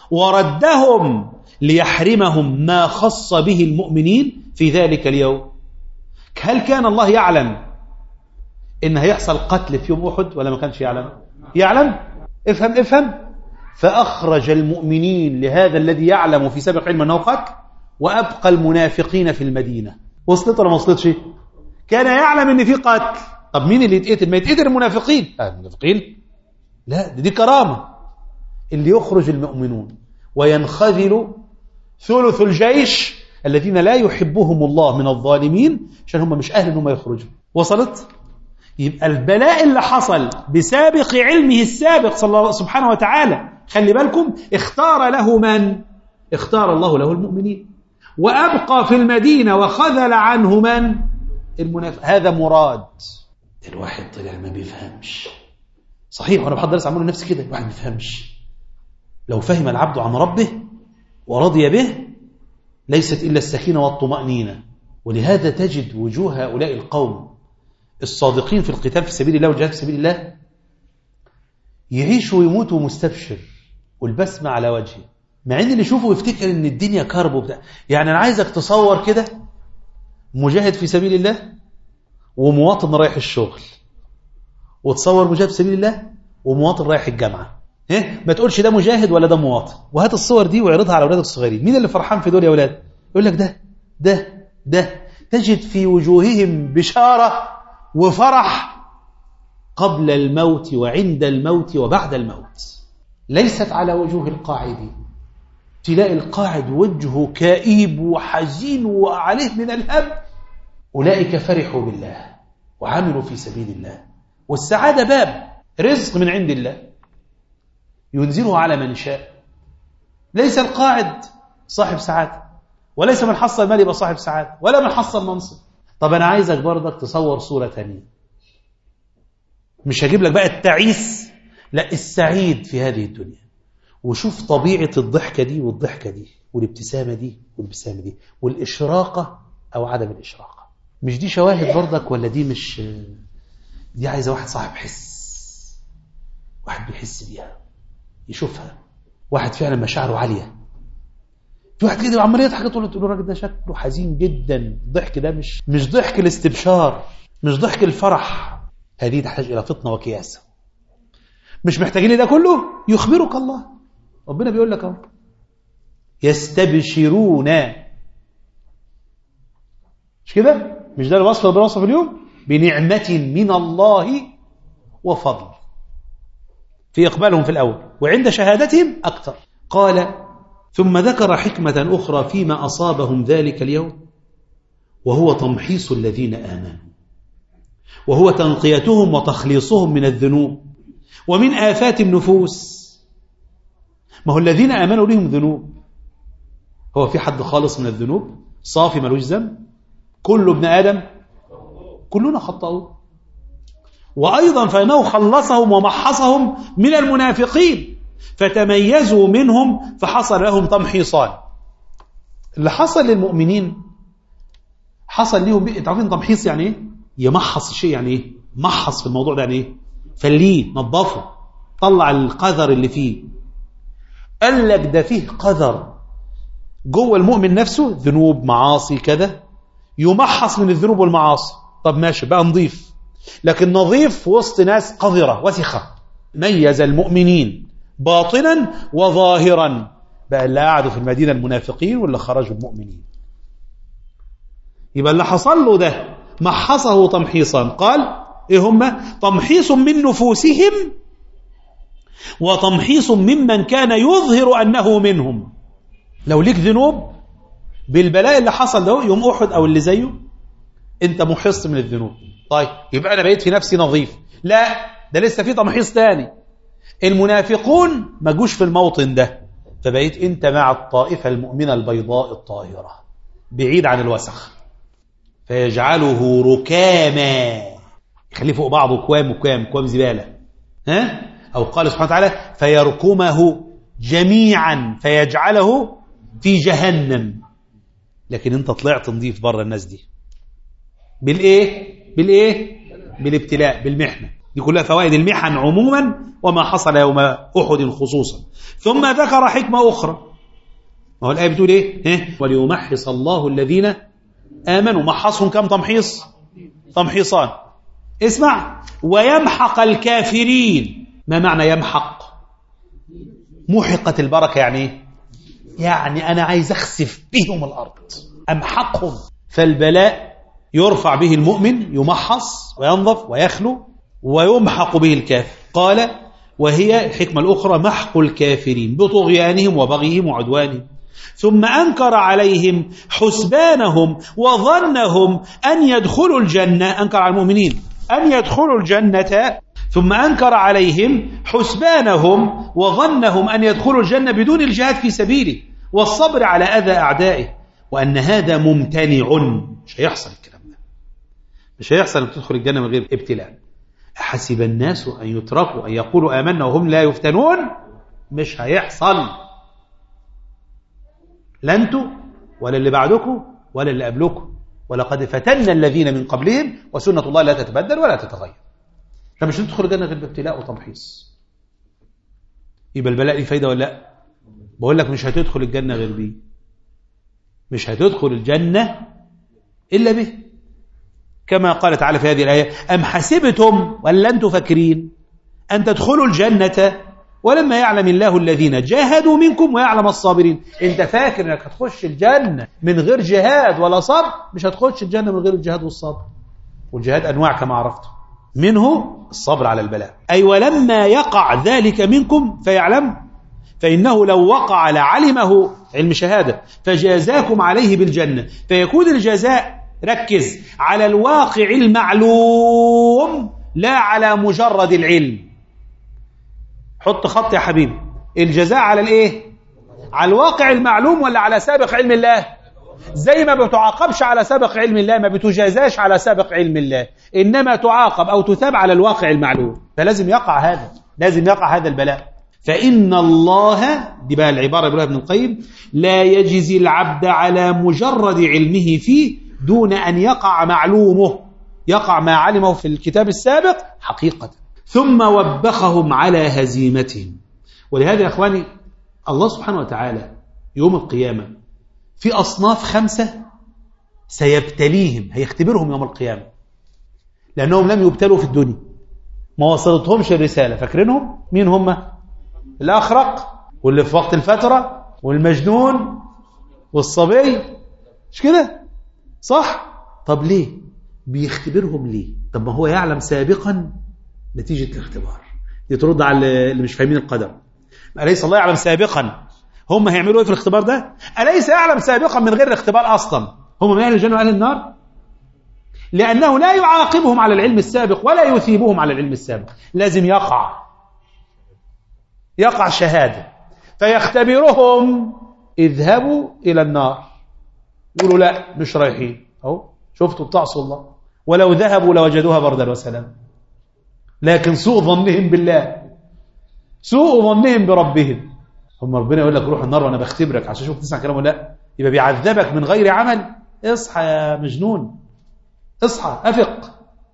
وردهم ليحرمهم ما خص به المؤمنين في ذلك اليوم. هل كان الله يعلم إن هيحصل قتل في يوم أحد ولا ما كانش يعلم؟ يعلم. افهم افهم. فأخرج المؤمنين لهذا الذي يعلم في سابق علم أنه قتل، وأبقى المنافقين في المدينة. وصلت ولا ما وصلتش؟ كان يعلم ان في قتل. طب مين اللي يتقتل؟ ما يتقتل المنافقين. آه المنافقين لا، دي, دي كرامة. اللي يخرج المؤمنون وينخذل ثلث الجيش الذين لا يحبهم الله من الظالمين عشان هم مش أهل انهم يخرجوا. وصلت؟ يبقى البلاء اللي حصل بسابق علمه السابق صلى الله سبحانه وتعالى، خلي بالكم، اختار له من؟ اختار الله له المؤمنين، وأبقى في المدينة وخذل عنه من؟ المنافق. هذا مراد. الواحد طلع ما بيفهمش صحيح، وانا بحضر درس عمله نفسي كده، الواحد ما بيفهمش. لو فهم العبد عن ربه ورضي به ليست إلا السكينة والطمأنينة. ولهذا تجد وجوه هؤلاء القوم الصادقين في القتال في سبيل الله والجهاد في سبيل الله يعيش ويموت ومستبشر والبسمة على وجهه، مع ان اللي يشوفه يفتكر ان الدنيا كرب وبتاع. يعني انا عايزك تصور كده مجاهد في سبيل الله ومواطن رايح الشغل، وتصور مجاهد في سبيل الله ومواطن رايح الجامعة. ها ما تقولش ده مجاهد ولا ده مواطن، وهات الصور دي واعرضها على اولادك الصغيرين. مين اللي فرحان في دول يا اولاد؟ يقول لك ده ده ده تجد في وجوههم بشارة وفرح قبل الموت وعند الموت وبعد الموت، ليست على وجوه القاعدين. تلاقي القاعد وجهه كئيب وحزين وعليه من الهم. أولئك فرحوا بالله وعملوا في سبيل الله، والسعادة باب رزق من عند الله ينزله على من شاء. ليس القاعد صاحب سعادة، وليس من حصل مال يبقى صاحب سعادة، ولا من حصل منصب. طب أنا عايزك برضك تصور صورة ثانية، مش هجيب لك بقى التعيس، لا، السعيد في هذه الدنيا. وشوف طبيعة الضحكة دي والضحكة دي والابتسامة دي والابتسامة دي والإشراقة أو عدم الإشراقة. مش دي شواهد برضك ولا دي مش دي؟ عايزة واحد صاحب حس، واحد بيحس بيها يشوفها، واحد فعلا مشاعره عالية. في واحد كده عمال يضحك تقول له الراجل ده شكله حزين جدا. الضحك ده مش مش ضحك الاستبشار، مش ضحك الفرح. هذه تحتاج إلى فطنة وكياسة. مش محتاجين ده كله؟ يخبرك الله. ربنا بيقول لك اهو يستبشرون، مش كده؟ مش ده الوصف اللي بنوصف اليوم؟ بنعمة من الله وفضل في إقبالهم في الأول، وعند شهادتهم أكثر. قال ثم ذكر حكمة أخرى فيما أصابهم ذلك اليوم، وهو تمحيص الذين آمنوا، وهو تنقيتهم وتخليصهم من الذنوب ومن آفات النفوس. ما هو الذين آمنوا لهم ذنوب، هو في حد خالص من الذنوب صافي ملوش ذنب؟ كل ابن آدم كلنا خطاؤون. وأيضا فإنه خلصهم ومحصهم من المنافقين فتميزوا منهم فحصل لهم تمحيصان. اللي حصل للمؤمنين حصل لهم بيه. تعرفين تمحيص يعني ايه؟ يمحص الشيء يعني ايه؟ محص في الموضوع ده يعني ايه؟ فليه، نظفه، طلع القذر اللي فيه. قال لك ده فيه قذر جوه المؤمن نفسه، ذنوب معاصي كذا، يمحص من الذنوب والمعاصي. طب ماشي بقى نضيف، لكن نظيف وسط ناس قذرة وسخة. ميز المؤمنين باطنا وظاهرا، بقى اللي قعدوا في المدينة المنافقين واللي خرجوا المؤمنين. يبقى اللي حصل له ده محصه تمحيصا. قال ايه هم؟ تمحيص من نفوسهم وتمحيص ممن كان يظهر أنه منهم. لو ليك ذنوب بالبلاء اللي حصل ده يوم أحد أو اللي زيه، انت محص من الذنوب. طيب يبقى أنا بقيت في نفسي نظيف. لا، ده لسه في تمحيص تاني. المنافقون ما جوش في الموطن ده، فبقيت انت مع الطائفة المؤمنة البيضاء الطاهرة بعيد عن الوسخ. فيجعله ركاما، يخليه فوق بعضه كوام وكوام كوام زبالة. ها؟ أو قال سبحانه وتعالى فيركمه جميعا فيجعله في جهنم. لكن انت طلعت نضيف بره الناس دي بالايه؟ بالايه؟ بالابتلاء، بالمحنة. دي كلها فوائد المحن عموما وما حصل يوم أحد خصوصا. ثم ذكر حكمة أخرى. ما هو الآية بتقول ايه؟ وليمحص الله الذين آمنوا. محصهم كم تمحيص؟ تمحيصان. اسمع، ويمحق الكافرين. ما معنى يمحق؟ محقت البركة يعني ايه؟ يعني أنا عايز أخسف بهم الأرض، أمحقهم. فالبلاء يرفع به المؤمن، يمحص وينظف ويخلو، ويمحق به الكافر. قال وهي الحكمة الأخرى محق الكافرين بطغيانهم وبغيهم وعدوانهم. ثم أنكر عليهم حسبانهم وظنهم أن يدخلوا الجنة، أنكر على المؤمنين أن يدخلوا الجنة. ثم أنكر عليهم حسبانهم وظنهم أن يدخلوا الجنة بدون الجهاد في سبيله والصبر على أذى أعدائه، وأن هذا ممتنع. مش هيحصل الكلام ده، مش هيحصل أن تدخل الجنة من غير ابتلاء. أحسب الناس أن يتركوا أن يقولوا آمنا وهم لا يفتنون؟ مش هيحصل. لا أنتوا ولا اللي بعدكم ولا اللي قبلكم، ولقد فتنا الذين من قبلهم وسنة الله لا تتبدل ولا تتغير. فمش هتدخل الجنة غير بابتلاء وتمحيص. يبقى البلاء ليه فايدة ولا لا؟ بقول لك مش هتدخل الجنة غير بيه، مش هتدخل الجنة إلا به، كما قال تعالى في هذه الآية أم حسبتم ولا أنتم فاكرين أن تدخلوا الجنة ولما يعلم الله الذين جاهدوا منكم ويعلم الصابرين. انت فاكر انك هتخش الجنة من غير جهاد ولا صبر؟ مش هتخش الجنة من غير الجهاد والصبر. والجهاد أنواع كما عرفتم، منه الصبر على البلاء. أي ولما يقع ذلك منكم فيعلم، فإنه لو وقع لعلمه علم شهادة فجازاكم عليه بالجنة، فيكون الجزاء ركز على الواقع المعلوم لا على مجرد العلم. حط خط يا حبيبي، الجزاء على الايه؟ على الواقع المعلوم ولا على سابق علم الله؟ زي ما بتعاقبش على سابق علم الله ما بتجازاش على سابق علم الله، إنما تعاقب أو تثاب على الواقع المعلوم. فلازم يقع هذا، لازم يقع هذا البلاء. فإن الله، دي بقى العبارة بيقولها ابن القيم، لا يجزي العبد على مجرد علمه فيه دون أن يقع معلومه، يقع ما علمه في الكتاب السابق حقيقة. ثم وبخهم على هزيمتهم. ولهذا يا أخواني الله سبحانه وتعالى يوم القيامة في أصناف خمسة سيبتليهم، هيختبرهم يوم القيامة، لأنهم لم يبتلوا في الدنيا، ما وصلتهمش الرسالة. فاكرينهم؟ مين هم؟ الأخرق واللي في وقت الفترة والمجنون والصبي، مش كده؟ صح؟ طب ليه؟ بيختبرهم ليه؟ طب ما هو يعلم سابقا نتيجة الاختبار. دي ترد على اللي مش فاهمين القدر. أليس الله يعلم سابقا هم هيعملوا ايه في الاختبار ده؟ أليس يعلم سابقا من غير الاختبار أصلا هم من أهل الجنة وأهل النار؟ لأنه لا يعاقبهم على العلم السابق ولا يثيبهم على العلم السابق، لازم يقع يقع شهادة فيختبرهم. اذهبوا إلى النار، يقولوا لا مش رايحين، أهو شفتوا بتعصوا الله، ولو ذهبوا لوجدوها بردا وسلام. لكن سوء ظنهم بالله، سوء ظنهم بربهم. هم ربنا يقول لك روح النار وانا بختبرك عشان شوف تسمع كلامه؟ لا، يبقى بيعذبك من غير عمل. اصحى يا مجنون، اصحى افق.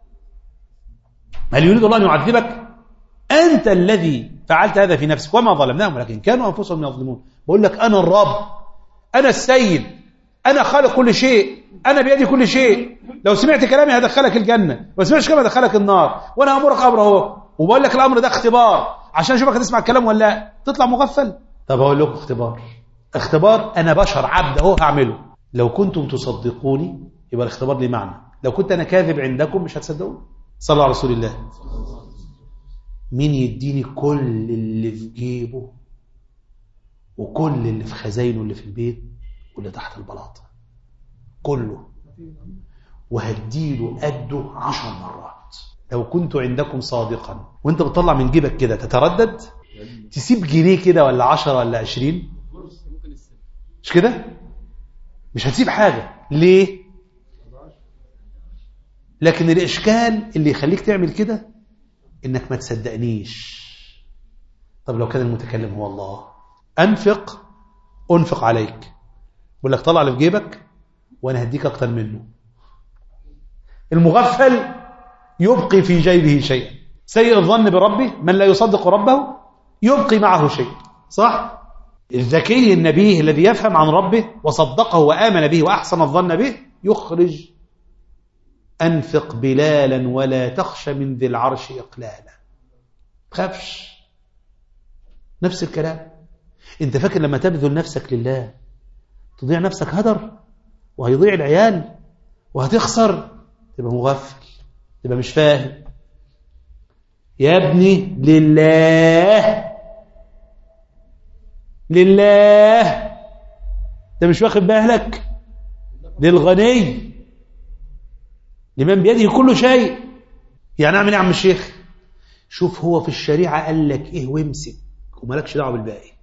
هل يريد الله ان يعذبك؟ انت الذي فعلت هذا في نفسك، وما ظلمناهم ولكن كانوا انفسهم يظلمون. بقول لك انا الرب، انا السيد، انا خالق كل شيء، انا بيدي كل شيء. لو سمعت كلامي هدخلك الجنه، لو سمعتش كلامي هدخلك النار، وانا امرك امر اهو، وبقول لك الامر ده اختبار عشان اشوفك هتسمع الكلام ولا لا، تطلع مغفل. طب اقول لكم اختبار، اختبار انا بشر عبد اهو هعمله. لو كنتم تصدقوني يبقى الاختبار ليه معنى، لو كنت انا كاذب عندكم مش هتصدقوني. صلوا على رسول الله. مين يديني كل اللي في جيبه وكل اللي في خزاينه اللي في البيت واللي تحت البلاطه كله، وهديله قده عشر مرات لو كنت عندكم صادقا. وانت بتطلع من جيبك كده تتردد، تسيب جنيه كده ولا عشرة ولا عشرين، مش كده؟ مش هتسيب حاجة. ليه؟ لكن الإشكال اللي يخليك تعمل كده إنك ما تصدقنيش. طب لو كان المتكلم هو الله، أنفق أنفق عليك، بقول لك طلع اللي في جيبك وأنا هديك أكتر منه. المغفل يبقي في جيبه شيئا. سيء الظن بربه من لا يصدق ربه يبقي معه شيء، صح؟ الذكي النبيه الذي يفهم عن ربه وصدقه وآمن به وأحسن الظن به يخرج أنفق بلالا ولا تخش من ذي العرش إقلالا. تخافش. نفس الكلام. انت فاكر لما تبذل نفسك لله تضيع نفسك هدر وهيضيع العيال وهتخسر؟ تبقى مغفل، تبقى مش فاهم. يا ابني لله لله، انت مش واخد بالك؟ للغني لمن بيده كل شيء. يعني اعمل ايه يا عم الشيخ؟ شوف هو في الشريعة قال لك ايه وامسك ومالكش دعوه بالباقي.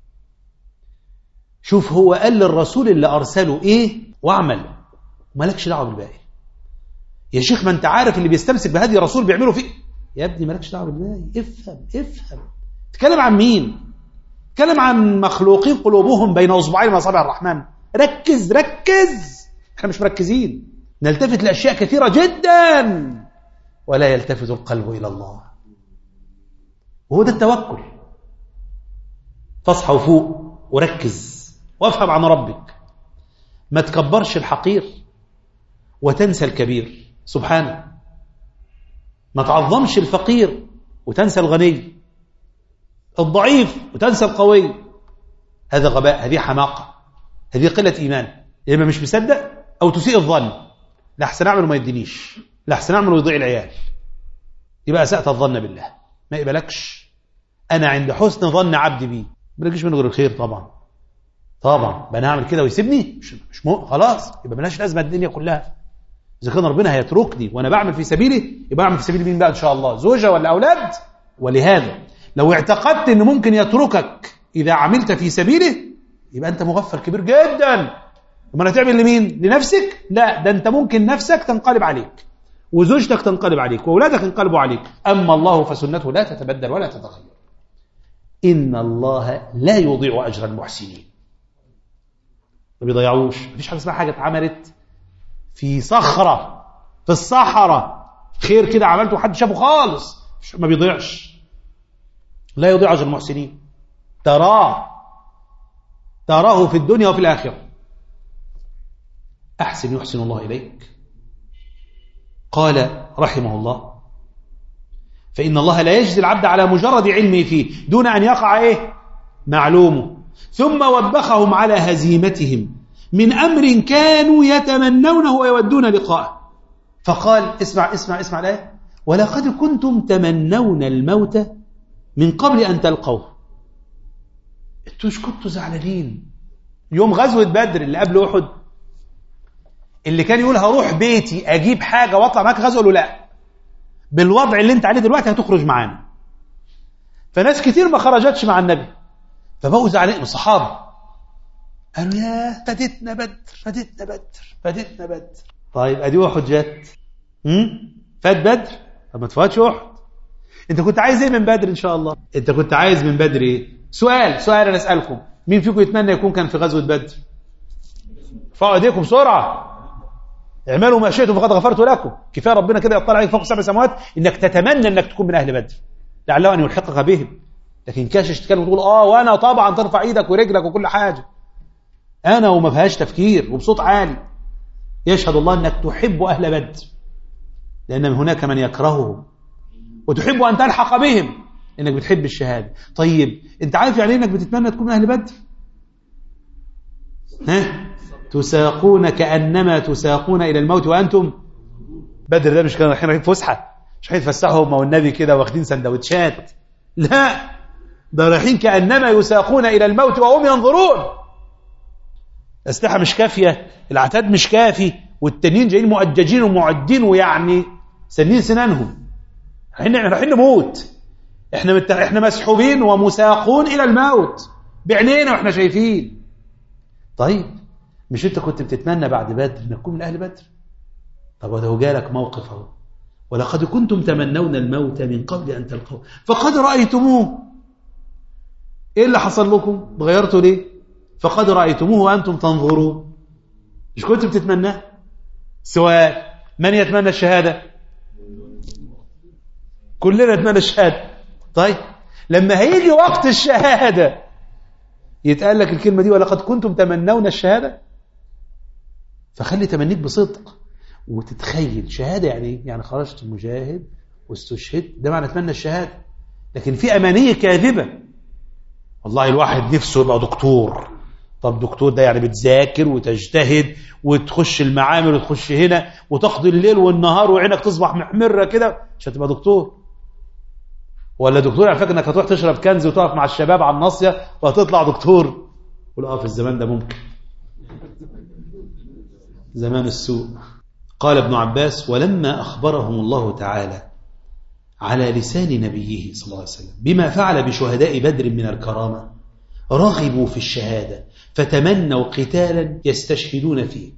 شوف هو قال للرسول اللي ارسله ايه واعمل ومالكش دعوه بالباقي. يا شيخ ما انت عارف اللي بيستمسك بهدي الرسول بيعملوا فيه. يا ابني مالكش دعوه بالباقي. افهم افهم. تتكلم عن مين؟ تتكلم عن مخلوقين قلوبهم بين اصبعين من اصابع الرحمن. ركز ركز. احنا مش مركزين، نلتفت لاشياء كثيره جدا ولا يلتفت القلب الى الله. وهو ده التوكل. فاصحى وفوق وركز وافهم عن ربك. ما تكبرش الحقير وتنسى الكبير سبحانه. ما تعظمش الفقير وتنسى الغني، الضعيف وتنسى القوي. هذا غباء، هذه حماقة، هذه قلة إيمان. يا إما مش مصدق أو تسيء الظن. لا أحسن أعمل وما يدينيش، لا أحسن أعمل ويضيع العيال، يبقى أسأت الظن بالله. ما يقبلكش. أنا عند حسن ظن عبدي بي، ما بلاقيش منه غير الخير. طبعا طبعا بقى نعمل كده ويسيبني مش مش مو خلاص، يبقى ملهاش لازمه الدنيا كلها. اذا كان ربنا هيتركني وانا بعمل في سبيله يبقى اعمل في سبيل مين بقى ان شاء الله؟ زوجه ولا اولاد؟ ولهذا لو اعتقدت انه ممكن يتركك اذا عملت في سبيله يبقى انت مغفل كبير جدا. امال هتعمل لمين؟ لنفسك؟ لا، ده انت ممكن نفسك تنقلب عليك وزوجتك تنقلب عليك واولادك ينقلبوا عليك. اما الله فسنته لا تتبدل ولا تتغير. ان الله لا يضيع اجر المحسنين. ما بيضيعوش. مفيش حاجه اسمها حاجه اتعملت في صخره في الصحراء خير كده عملته وحد شافه خالص، ما بيضيعش. لا يضيع اجر المحسنين. تراه تراه في الدنيا وفي الاخره. احسن يحسن الله اليك. قال رحمه الله: فان الله لا يجزي العبد على مجرد علمه فيه دون ان يقع ايه معلومه، ثم وبخهم على هزيمتهم من أمر كانوا يتمنونه ويودون لقاءه. فقال: اسمع اسمع اسمع الآية: ولقد كنتم تمنون الموت من قبل أن تلقوه. انتوا مش كنتوا زعلانين يوم غزوة بدر اللي قبل أحد؟ اللي كان يقول هروح بيتي أجيب حاجة واطلع معاك غزوة، له لا، بالوضع اللي انت عليه دلوقتي هتخرج معانا. فناس كتير ما خرجتش مع النبي فبقوا زعلانين. الصحابة قالوا: يا فاتتنا بدر فاتتنا بدر فاتتنا بدر. طيب ادي احد جت، امم فات بدر، طب ما تفوتش احد. انت كنت عايز ايه من بدر ان شاء الله؟ انت كنت عايز من بدر ايه؟ سؤال سؤال انا اسالكم، مين فيكم يتمنى يكون كان في غزوه بدر؟ ارفعوا ايديكم بسرعه. اعملوا ما شئتم فقد غفرت لكم. كفايه ربنا كده يطلع عليك فوق سبع سماوات انك تتمنى انك تكون من اهل بدر لعله ان يلحقك بهم. لكن كاشش تتكلم وتقول اه وانا طبعا، ترفع ايدك ورجلك وكل حاجه، انا وما فيهاش تفكير وبصوت عالي. يشهد الله انك تحب اهل بدر لان هناك من يكرههم، وتحب ان تلحق بهم انك بتحب الشهاده. طيب انت عارف يعني انك بتتمنى تكون من اهل بدر؟ ها تساقون كانما تساقون الى الموت وانتم بدر. ده مش كانوا رايحين فسحه، مش هيتفسحوا هم والنبي كده واخدين سندوتشات، لا، ده رايحين كانما يساقون الى الموت وهم ينظرون. الأسلحة مش كافية، العتاد مش كافي، والتانيين جايين مؤججين ومعدين ويعني سنين سنانهم. احنا رايحين نموت، احنا مت... احنا مسحوبين ومساقون الى الموت بعينينا واحنا شايفين. طيب مش انت كنت بتتمنى بعد بدر انك تكون من اهل بدر؟ طب وده جالك موقف اهو: ولقد كنتم تمنون الموت من قبل ان تلقوه فقد رايتموه. ايه اللي حصل لكم؟ اتغيرتوا ليه؟ فقد رأيتموه وأنتم تنظرون. مش كنت بتتمناه؟ سؤال: من يتمنى الشهادة؟ كلنا نتمنى الشهادة. طيب لما هيجي وقت الشهادة يتقال لك الكلمة دي: ولقد كنتم تمنون الشهادة. فخلي تمنيك بصدق، وتتخيل شهادة يعني ايه؟ يعني خرجت مجاهد واستشهد، ده معنى اتمنى الشهادة. لكن في أمانية كاذبة، والله الواحد نفسه يبقى دكتور. طب دكتور ده يعني بتذاكر وتجتهد وتخش المعامل وتخش هنا وتقضي الليل والنهار وعينك تصبح محمرة كده عشان تبقى دكتور؟ ولا دكتور يعني فاكر انك هتروح تشرب كنز وتقف مع الشباب على الناصية وهتطلع دكتور؟ قول اه في الزمان ده ممكن، زمان السوء. قال ابن عباس: ولما أخبرهم الله تعالى على لسان نبيه صلى الله عليه وسلم بما فعل بشهداء بدر من الكرامة رغبوا في الشهادة فتمنوا قتالا يستشهدون فيه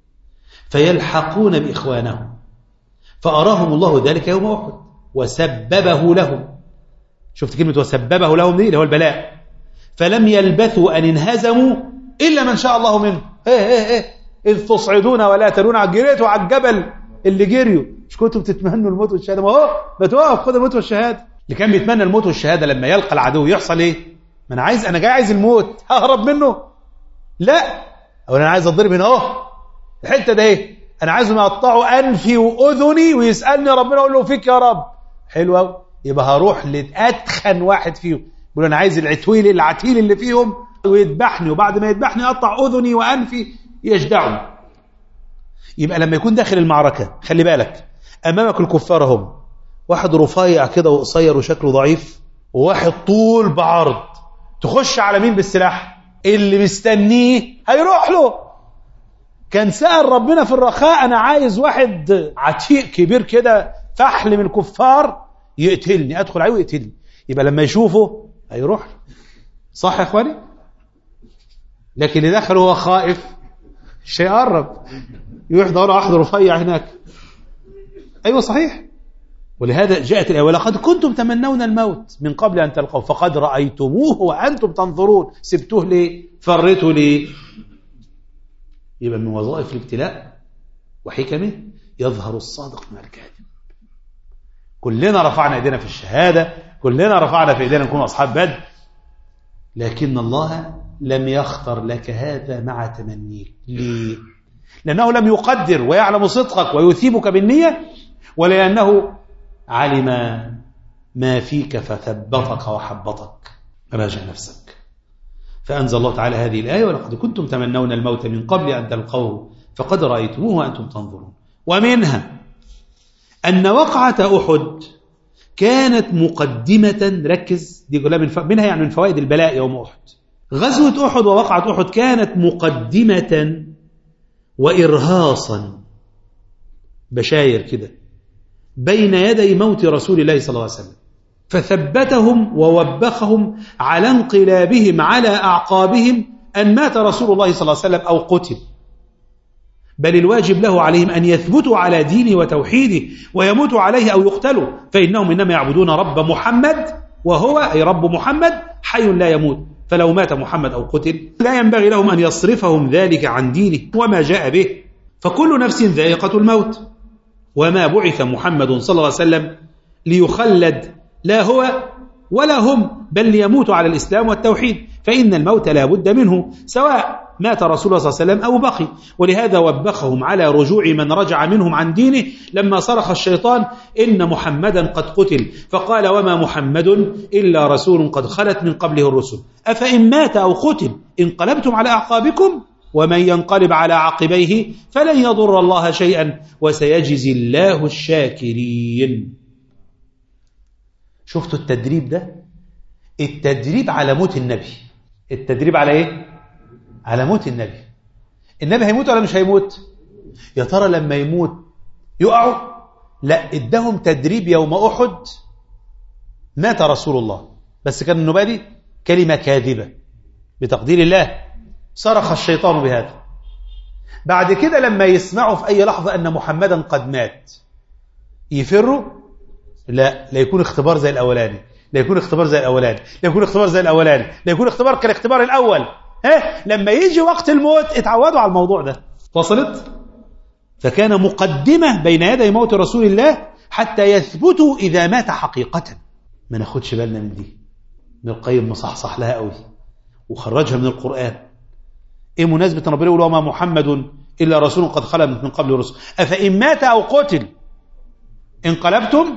فيلحقون بإخوانهم، فأراهم الله ذلك يوم أحد وسببه لهم. شفت كلمة وسببه لهم دي اللي هو البلاء. فلم يلبثوا أن انهزموا إلا من شاء الله منه. ايه ايه ايه إذ تصعدون ولا تلون، على جريتوا على الجبل اللي جريوا، مش كنتوا بتتمنوا الموت والشهادة؟ ما هو بتوقف خد الموت والشهادة. اللي كان بيتمنى الموت والشهادة لما يلقى العدو يحصل ايه؟ ما انا عايز، انا جاي عايز الموت، ههرب منه؟ لا، او انا عايز اضرب هنا اهو الحته ده ايه؟ انا عايزهم يقطعوا انفي واذني ويسالني ربنا اقول له فيك يا رب. حلو قوي، يبقى هروح لاتخن واحد فيهم يقول انا عايز العتويل العتيل اللي فيهم ويذبحني، وبعد ما يذبحني يقطع اذني وانفي يجدعني. يبقى لما يكون داخل المعركه خلي بالك، امامك الكفار هم، واحد رفيع كده وقصير وشكله ضعيف، وواحد طول بعرض، تخش على مين بالسلاح؟ اللي مستنيه هيروح له. كان سأل ربنا في الرخاء انا عايز واحد عتيق كبير كده فحل من الكفار يقتلني، ادخل عليه ويقتلني. يبقى لما يشوفه هيروح، صح يا اخواني؟ لكن اللي دخل هو خائف مش هيقرب، يروح يدور على واحد رفيع هناك. ايوه صحيح. ولهذا جاءت الآية: ولقد كنتم تمنون الموت من قبل أن تلقوه فقد رأيتموه وأنتم تنظرون. سبتوه ليه؟ فرتوا ليه؟ يبقى من وظائف الابتلاء وحكمه يظهر الصادق من الكاذب. كلنا رفعنا ايدينا في الشهادة، كلنا رفعنا في ايدينا نكون أصحاب بدر، لكن الله لم يختر لك هذا مع تمنيك. ليه؟ لأنه لم يقدر ويعلم صدقك ويثيبك بالنية، ولأنه علم ما فيك فثبتك وحبطك. راجع نفسك. فأنزل الله تعالى هذه الآية: ولقد كنتم تمنون الموت من قبل أن تلقوه فقد رأيتموه وأنتم تنظرون. ومنها أن وقعة أحد كانت مقدمة، ركز دي كلها من ف... منها يعني من فوائد البلاء يوم أحد. غزوة أحد ووقعة أحد كانت مقدمة وإرهاصا، بشاير كده بين يدي موت رسول الله صلى الله عليه وسلم، فثبتهم ووبخهم على انقلابهم على أعقابهم أن مات رسول الله صلى الله عليه وسلم أو قتل، بل الواجب له عليهم أن يثبتوا على دينه وتوحيده ويموتوا عليه أو يقتلوا، فإنهم إنما يعبدون رب محمد وهو أي رب محمد حي لا يموت، فلو مات محمد أو قتل لا ينبغي لهم أن يصرفهم ذلك عن دينه وما جاء به، فكل نفس ذائقة الموت، وما بعث محمد صلى الله عليه وسلم ليخلد لا هو ولا هم، بل ليموتوا على الإسلام والتوحيد، فإن الموت لا بد منه سواء مات رسول الله صلى الله عليه وسلم أو بقي. ولهذا وبخهم على رجوع من رجع منهم عن دينه لما صرخ الشيطان إن محمدا قد قتل، فقال وما محمد إلا رسول قد خلت من قبله الرسل، أفإن مات أو قتل انقلبتم على أعقابكم، ومن ينقلب على عقبيه فلن يضر الله شيئا وسيجزي الله الشاكرين. شفتوا التدريب ده؟ التدريب على موت النبي. التدريب على ايه؟ على موت النبي. النبي هيموت ولا مش هيموت؟ يا ترى لما يموت يقعوا؟ لا، ادهم تدريب يوم أحد مات رسول الله، بس كان النبي دي كلمة كاذبة بتقدير الله، صرخ الشيطان بهذا. بعد كده لما يسمعوا في أي لحظة أن محمدا قد مات يفروا؟ لا، لا يكون اختبار زي الأولاني، لا يكون اختبار زي الأولاني، لا يكون اختبار زي الأولاني، لا يكون اختبار كالاختبار الأول. ها، لما يجي وقت الموت اتعودوا على الموضوع ده. وصلت؟ فكان مقدمة بين يدي موت رسول الله حتى يثبتوا إذا مات حقيقة. ما ناخدش بالنا من دي. ابن القيم مصحصح لها قوي وخرجها من القرآن. ايه مناسبة ربنا يقول وما محمد إلا رسول قد خلت من قبل الرسل أفإن مات أو قتل انقلبتم.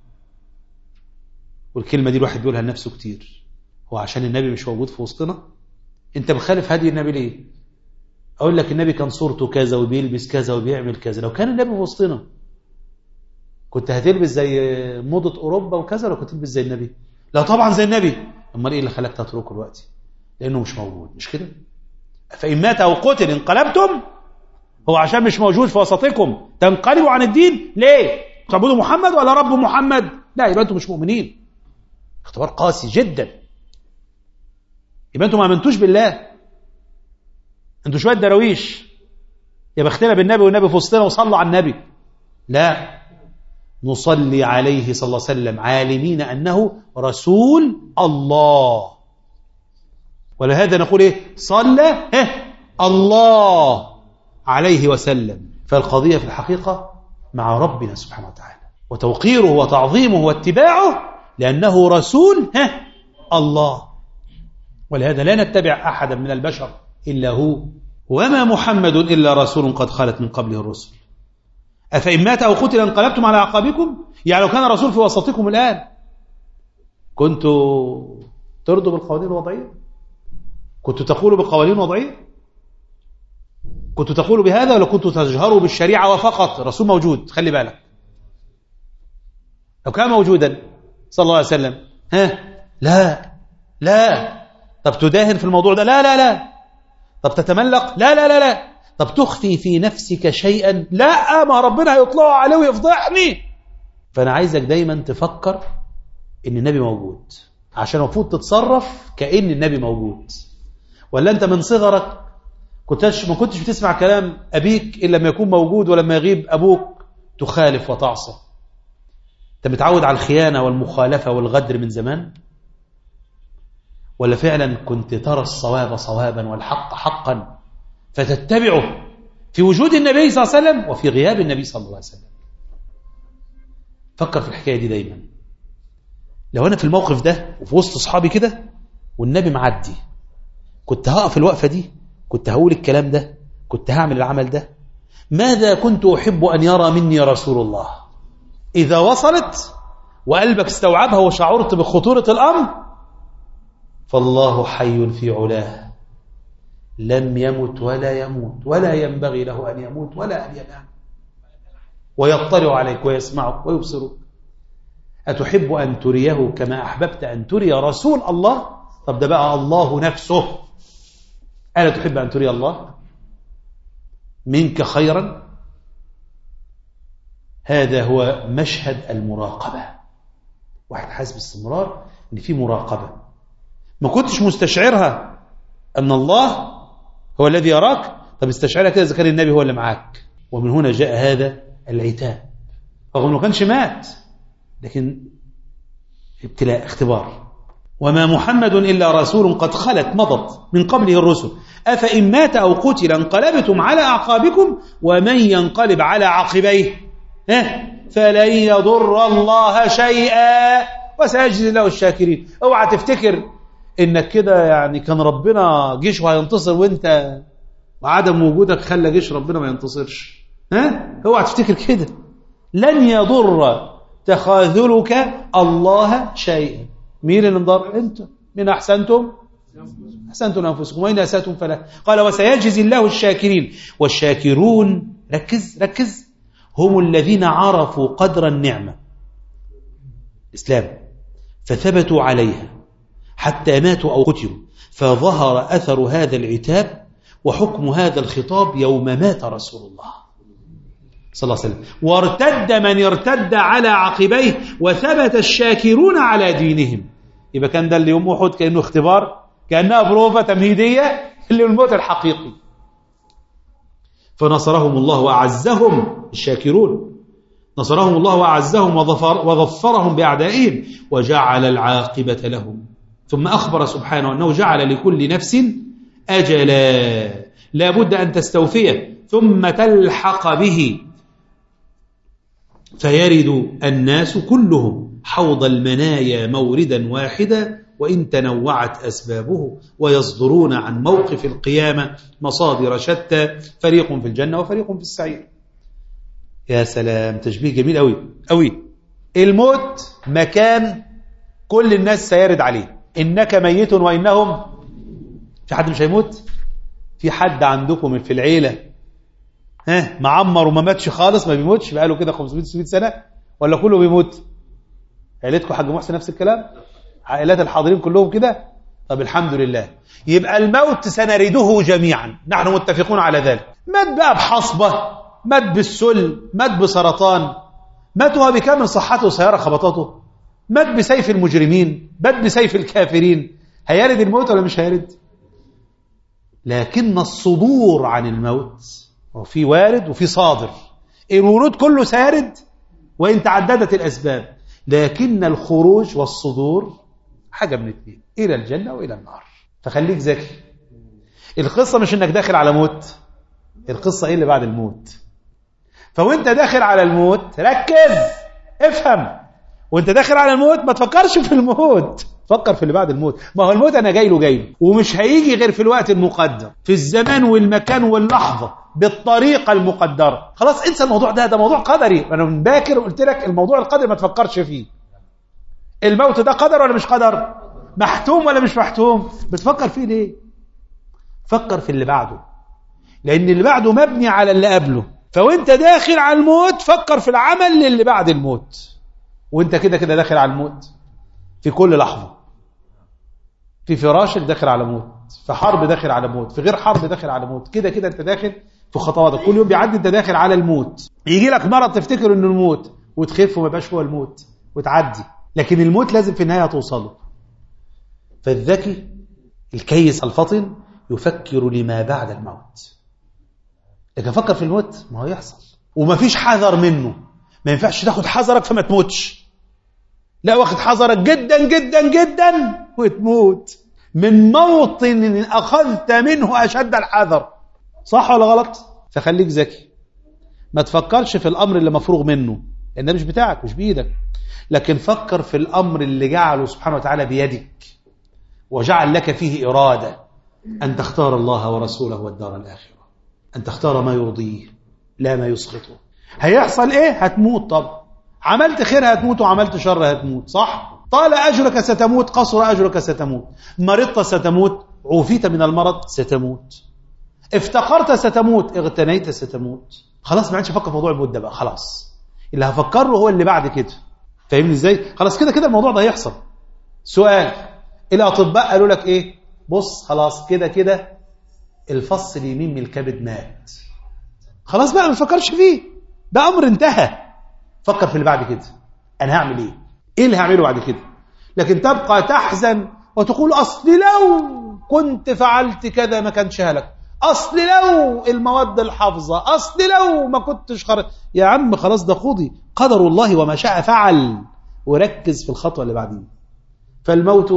والكلمة دي الواحد بيقولها لنفسه كتير، هو عشان النبي مش موجود في وسطنا؟ انت بخالف هدي النبي ليه؟ اقول لك النبي كان صورته كذا وبيلبس كذا وبيعمل كذا، لو كان النبي في وسطنا كنت هتلبس زي موضة اوروبا وكذا، لو كنت تلبس زي النبي؟ لا طبعا زي النبي. امال ايه اللي خلاك تتركه دلوقتي؟ لانه مش موجود، مش كده؟ فإن مات أو قتل انقلبتم، هو عشان مش موجود في وسطكم تنقلبوا عن الدين ليه؟ تعبدوا محمد ولا رب محمد؟ لا، يبقى انتم مش مؤمنين. اختبار قاسي جدا. يبقى انتم ما امنتوش بالله، انتوا شويه درويش. يبقى اختنا بالنبي والنبي في وسطنا وصلوا على النبي. لا، نصلي عليه صلى الله عليه وسلم عالمين أنه رسول الله. ولهذا نقول ايه؟ صلى إيه؟ الله عليه وسلم. فالقضية في الحقيقة مع ربنا سبحانه وتعالى، وتوقيره وتعظيمه واتباعه لأنه رسول إيه؟ الله. ولهذا لا نتبع أحدا من البشر إلا هو. وما محمد إلا رسول قد خلت من قبله الرسل أفإن مات أو قتل انقلبتم على أعقابكم. يعني لو كان رسول في وسطكم الآن كنتوا ترضوا بالقوانين الوضعية؟ كنتوا تقولوا بقوانين وضعية؟ كنتوا تقولوا بهذا ولا كنتوا تجهروا بالشريعة وفقط؟ رسول موجود، خلي بالك. لو كان موجودا صلى الله عليه وسلم ها لا لا طب تداهن في الموضوع ده؟ لا لا لا. طب تتملق؟ لا لا لا لا. طب تخفي في نفسك شيئا؟ لا، ما ربنا هيطلعوا عليه ويفضحني. فأنا عايزك دايما تفكر إن النبي موجود، عشان المفروض تتصرف كأن النبي موجود. ولا أنت من صغرك كنتش ما كنتش بتسمع كلام أبيك إلا لما يكون موجود، ولما يغيب أبوك تخالف وتعصى؟ أنت متعود على الخيانة والمخالفة والغدر من زمان؟ ولا فعلا كنت ترى الصواب صوابا والحق حقا فتتبعه في وجود النبي صلى الله عليه وسلم وفي غياب النبي صلى الله عليه وسلم؟ فكر في الحكاية دي دايما. لو أنا في الموقف ده وفي وسط أصحابي كده والنبي معدي، كنت هقف الوقفة دي؟ كنت هقول الكلام ده؟ كنت هعمل العمل ده؟ ماذا كنت أحب أن يرى مني رسول الله؟ إذا وصلت وقلبك استوعبها وشعرت بخطورة الأمر، فالله حي في علاه لم يمت ولا يموت ولا ينبغي له أن يموت ولا أن ينام، ويطلع عليك ويسمعك ويبصرك. أتحب أن تريه كما أحببت أن تري رسول الله؟ طب ده بقى الله نفسه. ألا تحب أن تري الله منك خيرا؟ هذا هو مشهد المراقبة. واحد حاسس باستمرار أن في مراقبة، ما كنتش مستشعرها أن الله هو الذي يراك. طب استشعرها كده إذا كان النبي هو اللي معاك. ومن هنا جاء هذا العتاب، رغم أنه كانش مات، لكن ابتلاء، اختبار. وما محمد إلا رسول قد خلت مضت من قبله الرسل أفإن مات أو قتل انقلبتم على أعقابكم ومن ينقلب على عقبيه فلن يضر الله شيئا وسيجزي الله الشاكرين. اوعى تفتكر انك كده يعني كان ربنا جيشه هينتصر وانت وعدم وجودك خلى جيش ربنا ما ينتصرش. ها اوعى تفتكر كده. لن يضر تخاذلك الله شيئا. مين اللي انضر؟ انت. من احسنتم احسنتم انفسكم وان اساتم فلا. قال وسيجزي الله الشاكرين. والشاكرون، ركز ركز، هم الذين عرفوا قدر النعمة الإسلام فثبتوا عليها حتى ماتوا أو قتلوا، فظهر أثر هذا العتاب وحكم هذا الخطاب يوم مات رسول الله صلى الله عليه وسلم. وارتد من ارتد على عقبيه وثبت الشاكرون على دينهم. يبقى كان ده اللي يوم أحد كأنه اختبار، كأنها بروفة تمهيدية للموت الحقيقي. فنصرهم الله وأعزهم، الشاكرون نصرهم الله وأعزهم وظفر وظفرهم بأعدائهم وجعل العاقبة لهم. ثم أخبر سبحانه أنه جعل لكل نفس أجلا لا بد أن تستوفيه ثم تلحق به، فيرد الناس كلهم حوض المنايا موردا واحدا وإن تنوعت أسبابه ويصدرون عن موقف القيامة مصادر شتى فريق في الجنة وفريق في السعير. يا سلام، تشبيه جميل أوي أوي. الموت مكان كل الناس سيرد عليه، إنك ميت وإنهم. في حد مش هيموت؟ في حد عندكم في العيلة ها معمر وما ماتش خالص، ما بيموتش بقاله كده خمسمائة ستمائة سنة، ولا كله بيموت؟ عائلتكم حاج محسن نفس الكلام؟ عائلات الحاضرين كلهم كده؟ طب الحمد لله. يبقى الموت سنرده جميعا، نحن متفقون على ذلك. مات بقى بحصبة، مات بالسل، مات بسرطان، مات وهو بكامل صحته وسيارة خبطته، مات بسيف المجرمين، مات بسيف الكافرين. هيرد الموت ولا مش هيرد؟ لكن الصدور عن الموت، وفي وارد وفي صادر. الورود كله سيرد وإن تعددت الأسباب، لكن الخروج والصدور حاجة من اثنين، إلى الجنة وإلى النار. فخليك ذكي. القصة مش إنك داخل على موت، القصة إيه اللي بعد الموت. فوانت داخل على الموت ركز، افهم. وانت داخل على الموت ما تفكرش في الموت، فكر في اللي بعد الموت. ما هو الموت أنا جاي له جاي له ومش هيجي غير في الوقت المقدر، في الزمان والمكان واللحظة، بالطريقة المقدرة. خلاص انسى الموضوع ده، ده موضوع قدري. أنا من باكر قلت لك الموضوع القدري ما تفكرش فيه. الموت ده قدر ولا مش قدر؟ محتوم ولا مش محتوم؟ بتفكر فيه ليه؟ فكر في اللي بعده، لأن اللي بعده مبني على اللي قبله. فوانت داخل على الموت فكر في العمل اللي بعد الموت. وانت كده كده داخل على الموت في كل لحظة، في فراشك داخل على موت، في حرب داخل على موت، في غير حرب داخل على موت. كده كده انت داخل في خطواتك، كل يوم بيعدي انت داخل على الموت. يجي لك مرض تفتكر انه الموت وتخف وما يبقاش هو الموت وتعدي، لكن الموت لازم في النهاية توصله. فالذكي الكيس الفطن يفكر لما بعد الموت. لكن فكر في الموت ما هو يحصل وما فيش حذر منه. ما ينفعش تاخد حذرك فما تموتش، لا واخد حذرك جدا جدا جدا وتموت من موطن أخذت منه أشد الحذر. صح ولا غلط؟ فخليك ذكي، ما تفكرش في الأمر اللي مفروغ منه لأن ده مش بتاعك مش بإيدك، لكن فكر في الأمر اللي جعله سبحانه وتعالى بيدك وجعل لك فيه إرادة، أن تختار الله ورسوله والدار الآخرة، أن تختار ما يرضيه لا ما يسخطه. هيحصل إيه؟ هتموت. طب عملت خير هتموت وعملت شر هتموت، صح؟ طال أجرك ستموت، قصر أجرك ستموت، مرضت ستموت، عوفيت من المرض ستموت، افتقرت ستموت، اغتنيت ستموت. خلاص ما عادش افكر في موضوع الموت ده بقى، خلاص اللي هفكر له هو اللي بعد كده. فاهمني ازاي؟ خلاص كده كده الموضوع ده هيحصل. سؤال، الأطباء قالوا لك ايه؟ بص خلاص كده كده الفص اليمين من الكبد مات، خلاص بقى ما تفكرش فيه، ده أمر انتهى. فكر في اللي بعد كده، أنا هعمل إيه؟ إيه اللي هعمله بعد كده؟ لكن تبقى تحزن وتقول أصل لو كنت فعلت كذا ما كانش هلك، أصل لو المواد الحافظة، أصل لو ما كنتش خرج. يا عم خلاص ده قضي، قدر الله وما شاء فعل، وركز في الخطوة اللي بعدين. فالموت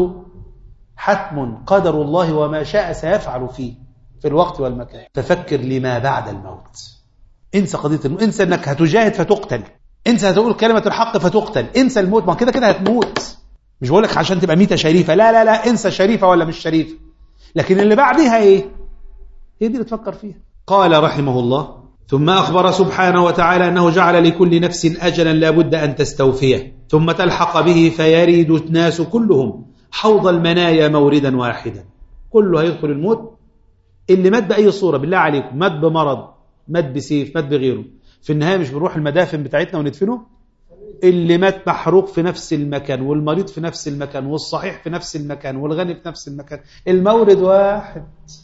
حتم قدر الله وما شاء سيفعل فيه في الوقت والمكان. ففكر لما بعد الموت. انسى قضية الموت، انسى انك هتجاهد فتقتل، انسى هتقول كلمة الحق فتقتل، انسى الموت، ما كده كده هتموت. مش بقولك عشان تبقى ميتة شريفة، لا لا لا، انسى شريفة ولا مش شريفة، لكن اللي بعدها ايه؟ هي دي اللي تفكر فيها. قال رحمه الله: ثم أخبر سبحانه وتعالى أنه جعل لكل نفس أجلا لا بد أن تستوفيه ثم تلحق به، فيريد الناس كلهم حوض المنايا موردا واحدا. كله هيدخل الموت. اللي مات بأي صورة بالله عليكم، مات بمرض، مات بسيف، مات بغيره، في النهاية مش بنروح المدافن بتاعتنا وندفنه؟ اللي مات محروق في نفس المكان، والمريض في نفس المكان، والصحيح في نفس المكان، والغني في نفس المكان. المورد واحد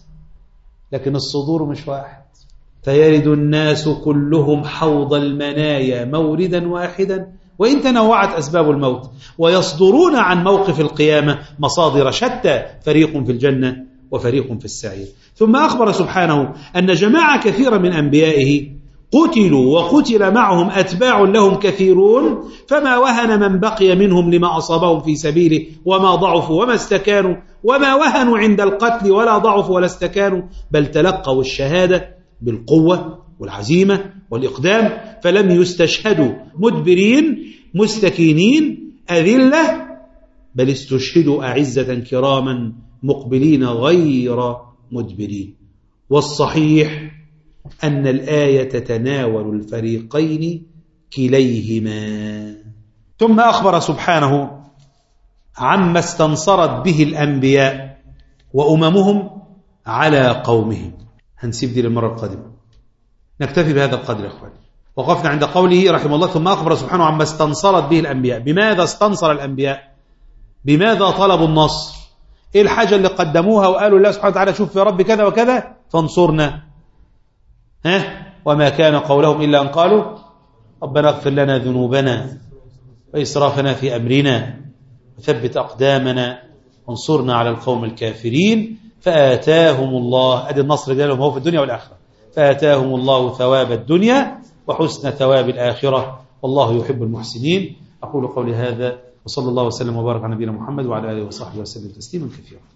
لكن الصدور مش واحد. فيرد الناس كلهم حوض المنايا موردا واحدا وإن تنوعت أسباب الموت، ويصدرون عن موقف القيامة مصادر شتى، فريق في الجنة وفريق في السعير. ثم أخبر سبحانه أن جماعة كثيرة من أنبيائه قتلوا وقتل معهم أتباع لهم كثيرون، فما وهن من بقي منهم لما أصابهم في سبيله وما ضعفوا وما استكانوا، وما وهنوا عند القتل ولا ضعفوا ولا استكانوا، بل تلقوا الشهادة بالقوة والعزيمة والإقدام، فلم يستشهدوا مدبرين مستكينين أذلة بل استشهدوا أعزة كراما مقبلين غير مدبرين. والصحيح أن الآية تتناول الفريقين كليهما. ثم أخبر سبحانه عما استنصرت به الأنبياء وأممهم على قومهم. هنسيب دي للمرة القادمة، نكتفي بهذا القدر يا أخواني. وقفنا عند قوله رحمه الله ثم أخبر سبحانه عما استنصرت به الأنبياء. بماذا استنصر الأنبياء؟ بماذا طلبوا النصر؟ إيه الحاجة اللي قدموها وقالوا الله سبحانه وتعالى شوف يا رب كذا وكذا فانصرنا؟ ها؟ وما كان قولهم إلا أن قالوا ربنا اغفر لنا ذنوبنا وإسرافنا في أمرنا وثبت أقدامنا وانصرنا على القوم الكافرين. فآتاهم الله، أدي النصر لهم هو في الدنيا والآخرة، فآتاهم الله ثواب الدنيا وحسن ثواب الآخرة والله يحب المحسنين. أقول قولي هذا وصلى الله وسلم وبارك على نبينا محمد وعلى آله وصحبه وسلم تسليما كثيرا.